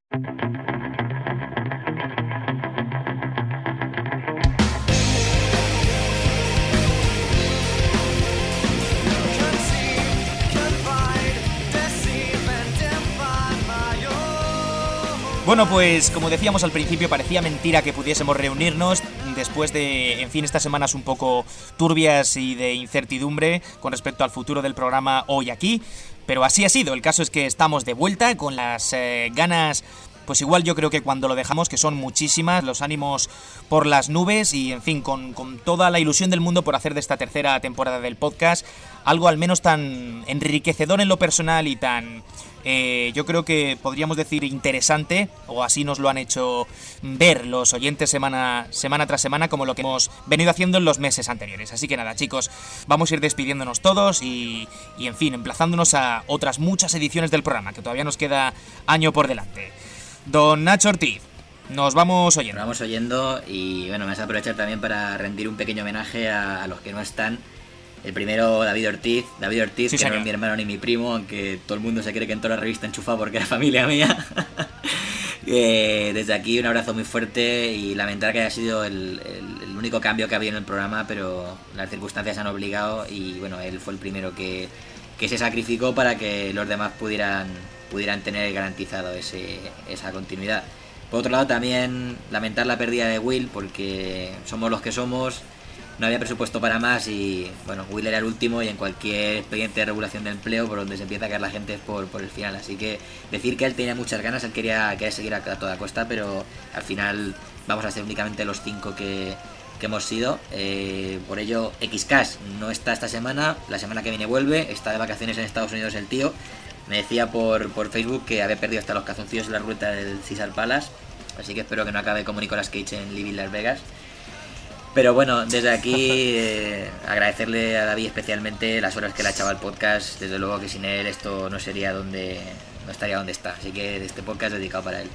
S2: Bueno, pues como decíamos al principio, parecía mentira que pudiésemos reunirnos después de, en fin, estas semanas un poco turbias y de incertidumbre con respecto al futuro del programa hoy aquí, pero así ha sido. El caso es que estamos de vuelta con las ganas, pues igual yo creo que cuando lo dejamos, que son muchísimas, los ánimos por las nubes y, en fin, con toda la ilusión del mundo por hacer de esta tercera temporada del podcast algo al menos tan enriquecedor en lo personal y tan... yo creo que podríamos decir interesante, o así nos lo han hecho ver los oyentes semana tras semana, como lo que hemos venido haciendo en los meses anteriores. Así que nada, chicos, vamos a ir despidiéndonos todos y en fin, emplazándonos a otras muchas ediciones del programa, que todavía nos queda año por delante. Don Nacho Ortiz, nos vamos oyendo.
S3: Nos vamos oyendo y bueno, me vas a aprovechar también para rendir un pequeño homenaje a los que no están. El primero, David Ortiz, sí, que señor. No es mi hermano ni mi primo, aunque todo el mundo se cree que en toda la revista enchufado porque era familia mía. Desde aquí un abrazo muy fuerte y lamentar que haya sido el único cambio que había en el programa, pero las circunstancias han obligado y bueno, él fue el primero que se sacrificó para que los demás pudieran tener garantizado esa continuidad. Por otro lado, también lamentar la pérdida de Will, porque somos los que somos. No había presupuesto para más y, bueno, Will era el último y en cualquier expediente de regulación de empleo por donde se empieza a caer la gente es por el final. Así que decir que él tenía muchas ganas, él quería seguir a toda costa, pero al final vamos a ser únicamente los 5 que hemos sido. Por ello, Xcash no está esta semana, la semana que viene vuelve, está de vacaciones en Estados Unidos el tío. Me decía por Facebook que había perdido hasta los calzoncillos en la ruleta del Caesar Palace, así que espero que no acabe como Nicolas Cage en Living Las Vegas. Pero bueno, desde aquí agradecerle a David especialmente las horas que le ha echado al podcast. Desde luego que sin él esto no estaría donde está. Así que este podcast es dedicado para él.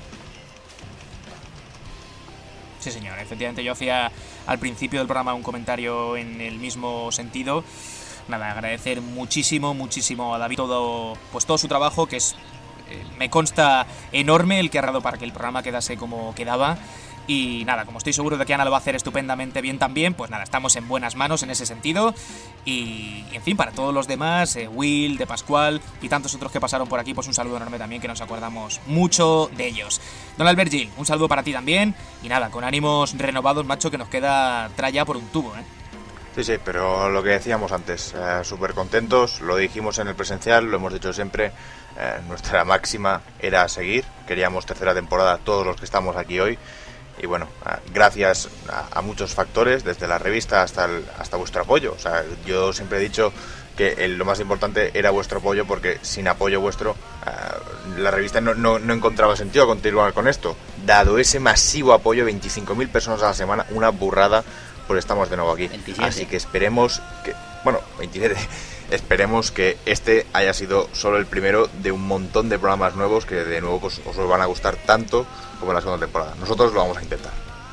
S2: Sí, señor. Efectivamente, yo hacía al principio del programa un comentario en el mismo sentido. Nada, agradecer muchísimo a David todo su trabajo, que es, me consta, enorme, el que ha dado para que el programa quedase como quedaba. Y nada, como estoy seguro de que Ana lo va a hacer estupendamente bien también, pues nada, estamos en buenas manos en ese sentido. Y en fin, para todos los demás, Will, De Pascual y tantos otros que pasaron por aquí, pues un saludo enorme también, que nos acordamos mucho de ellos. Don Albert Gil, un saludo para ti también. Y nada, con ánimos renovados, macho, que nos queda tralla por un tubo,
S5: Sí, pero lo que decíamos antes, súper contentos, lo dijimos en el presencial, lo hemos dicho siempre, nuestra máxima era seguir, queríamos tercera temporada todos los que estamos aquí hoy. Y bueno, gracias a muchos factores, desde la revista hasta vuestro apoyo. O sea, yo siempre he dicho que lo más importante era vuestro apoyo, porque sin apoyo vuestro la revista no encontraba sentido continuar con esto. Dado ese masivo apoyo, 25.000 personas a la semana, una burrada, pues estamos de nuevo aquí.
S3: 27.
S5: Así que esperemos que... Bueno, 27... Esperemos que este haya sido solo el primero de un montón de programas nuevos que de nuevo pues, os van a gustar tanto como en la segunda temporada. Nosotros lo vamos a intentar.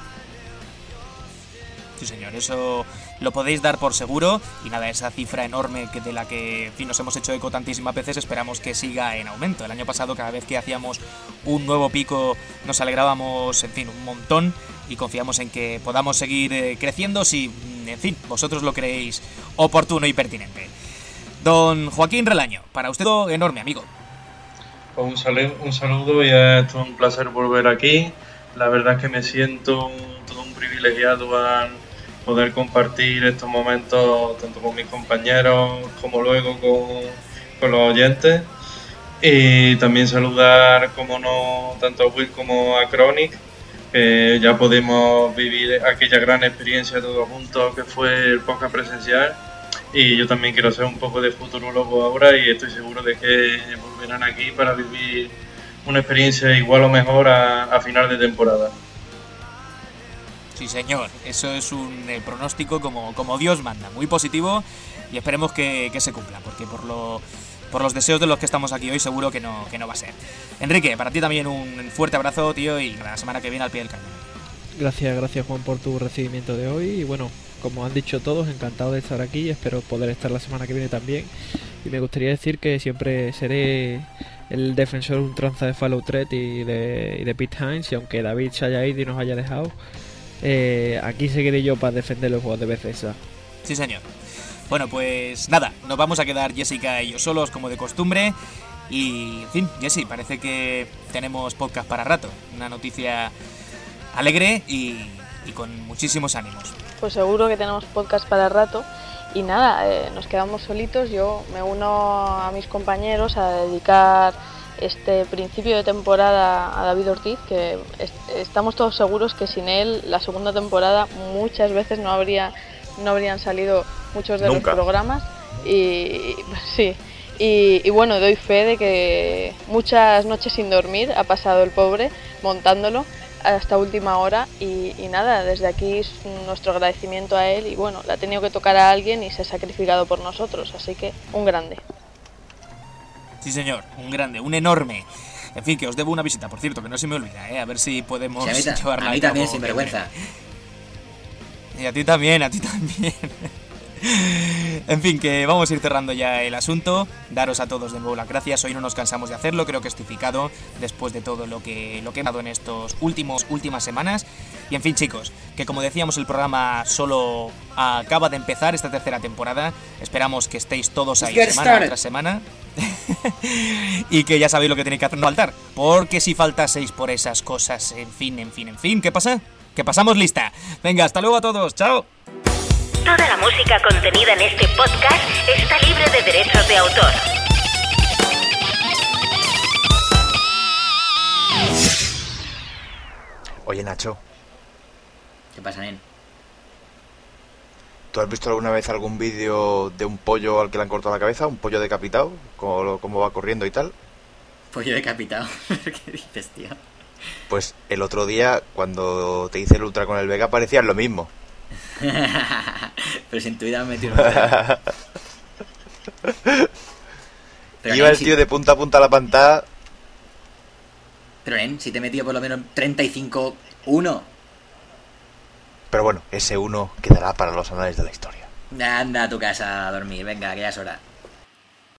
S2: Sí, señor, eso lo podéis dar por seguro. Y nada, esa cifra enorme de la que, en fin, nos hemos hecho eco tantísimas veces, esperamos que siga en aumento. El año pasado, cada vez que hacíamos un nuevo pico, nos alegrábamos, en fin, un montón. Y confiamos en que podamos seguir creciendo si, en fin, vosotros lo creéis oportuno y pertinente. Don Joaquín Relaño, para usted enorme, amigo.
S7: Un saludo y es un placer volver aquí. La verdad es que me siento todo un privilegiado al poder compartir estos momentos tanto con mis compañeros como luego con los oyentes. Y también saludar, como no, tanto a Will como a Chronic, que ya podemos vivir aquella gran experiencia todos juntos que fue el podcast presencial. Y yo también quiero ser un poco de futurólogo ahora y estoy seguro de que volverán aquí para vivir una experiencia igual o mejor a final de temporada.
S2: Sí, señor, eso es un pronóstico como Dios manda, muy positivo, y esperemos que se cumpla, porque por por los deseos de los que estamos aquí hoy, seguro que no va a ser. Enrique, para ti también un fuerte abrazo, tío, y la semana que viene al pie del cañón.
S6: Gracias Juan por tu recibimiento de hoy y bueno, como han dicho todos, encantado de estar aquí, espero poder estar la semana que viene también y me gustaría decir que siempre seré el defensor ultranza de Fallout 3 y de Pete Hines, y aunque David se haya ido y nos haya dejado, aquí seguiré yo para defender los juegos de Bethesda.
S2: Sí, señor. Bueno, pues nada, nos vamos a quedar Jessica y yo solos como de costumbre y, en fin, Jessy, parece que tenemos podcast para rato, una noticia alegre y con muchísimos ánimos.
S4: Pues seguro que tenemos podcast para rato y nada, nos quedamos solitos. Yo me uno a mis compañeros a dedicar este principio de temporada a David Ortiz, que estamos todos seguros que sin él la segunda temporada muchas veces no habrían salido muchos de los programas y sí. Y bueno, doy fe de que muchas noches sin dormir ha pasado el pobre montándolo hasta última hora y nada, desde aquí nuestro agradecimiento a él y bueno, le ha tenido que tocar a alguien y se ha sacrificado por nosotros, así que un grande.
S2: Sí señor, un grande, un enorme. En fin, que os debo una visita, por cierto, que no se me olvida, a ver si podemos llevarla
S3: a mí también, sin vergüenza.
S2: Y a ti también, En fin, que vamos a ir cerrando ya el asunto. Daros a todos de nuevo las gracias. Hoy no nos cansamos de hacerlo, creo que es justificado después de todo lo que he dado en estos últimas semanas. Y en fin, chicos, que como decíamos, el programa solo acaba de empezar esta tercera temporada. Esperamos que estéis todos ahí semana tras semana. Y que ya sabéis lo que tenéis que hacer, no faltar. Porque si faltaseis por esas cosas, en fin, ¿qué pasa? Que pasamos lista. Venga, hasta luego a todos, chao.
S1: Toda la música contenida en este podcast está libre de derechos de autor.
S5: Oye, Nacho.
S3: ¿Qué pasa, nen?
S5: ¿Tú has visto alguna vez algún vídeo de un pollo al que le han cortado la cabeza? ¿Un pollo decapitado? ¿Cómo va corriendo y tal?
S3: ¿Pollo decapitado? ¿Qué dices, tío?
S5: Pues el otro día, cuando te hice el ultra con el Vega, parecían lo mismo.
S3: Pero si en tu vida me metí
S5: Iba el tío de punta a punta a la pantalla.
S3: Pero si te he metido por lo menos 35-1.
S5: Pero bueno, ese 1 quedará para los anales de la historia.
S3: Anda a tu casa a dormir, venga, que ya es hora.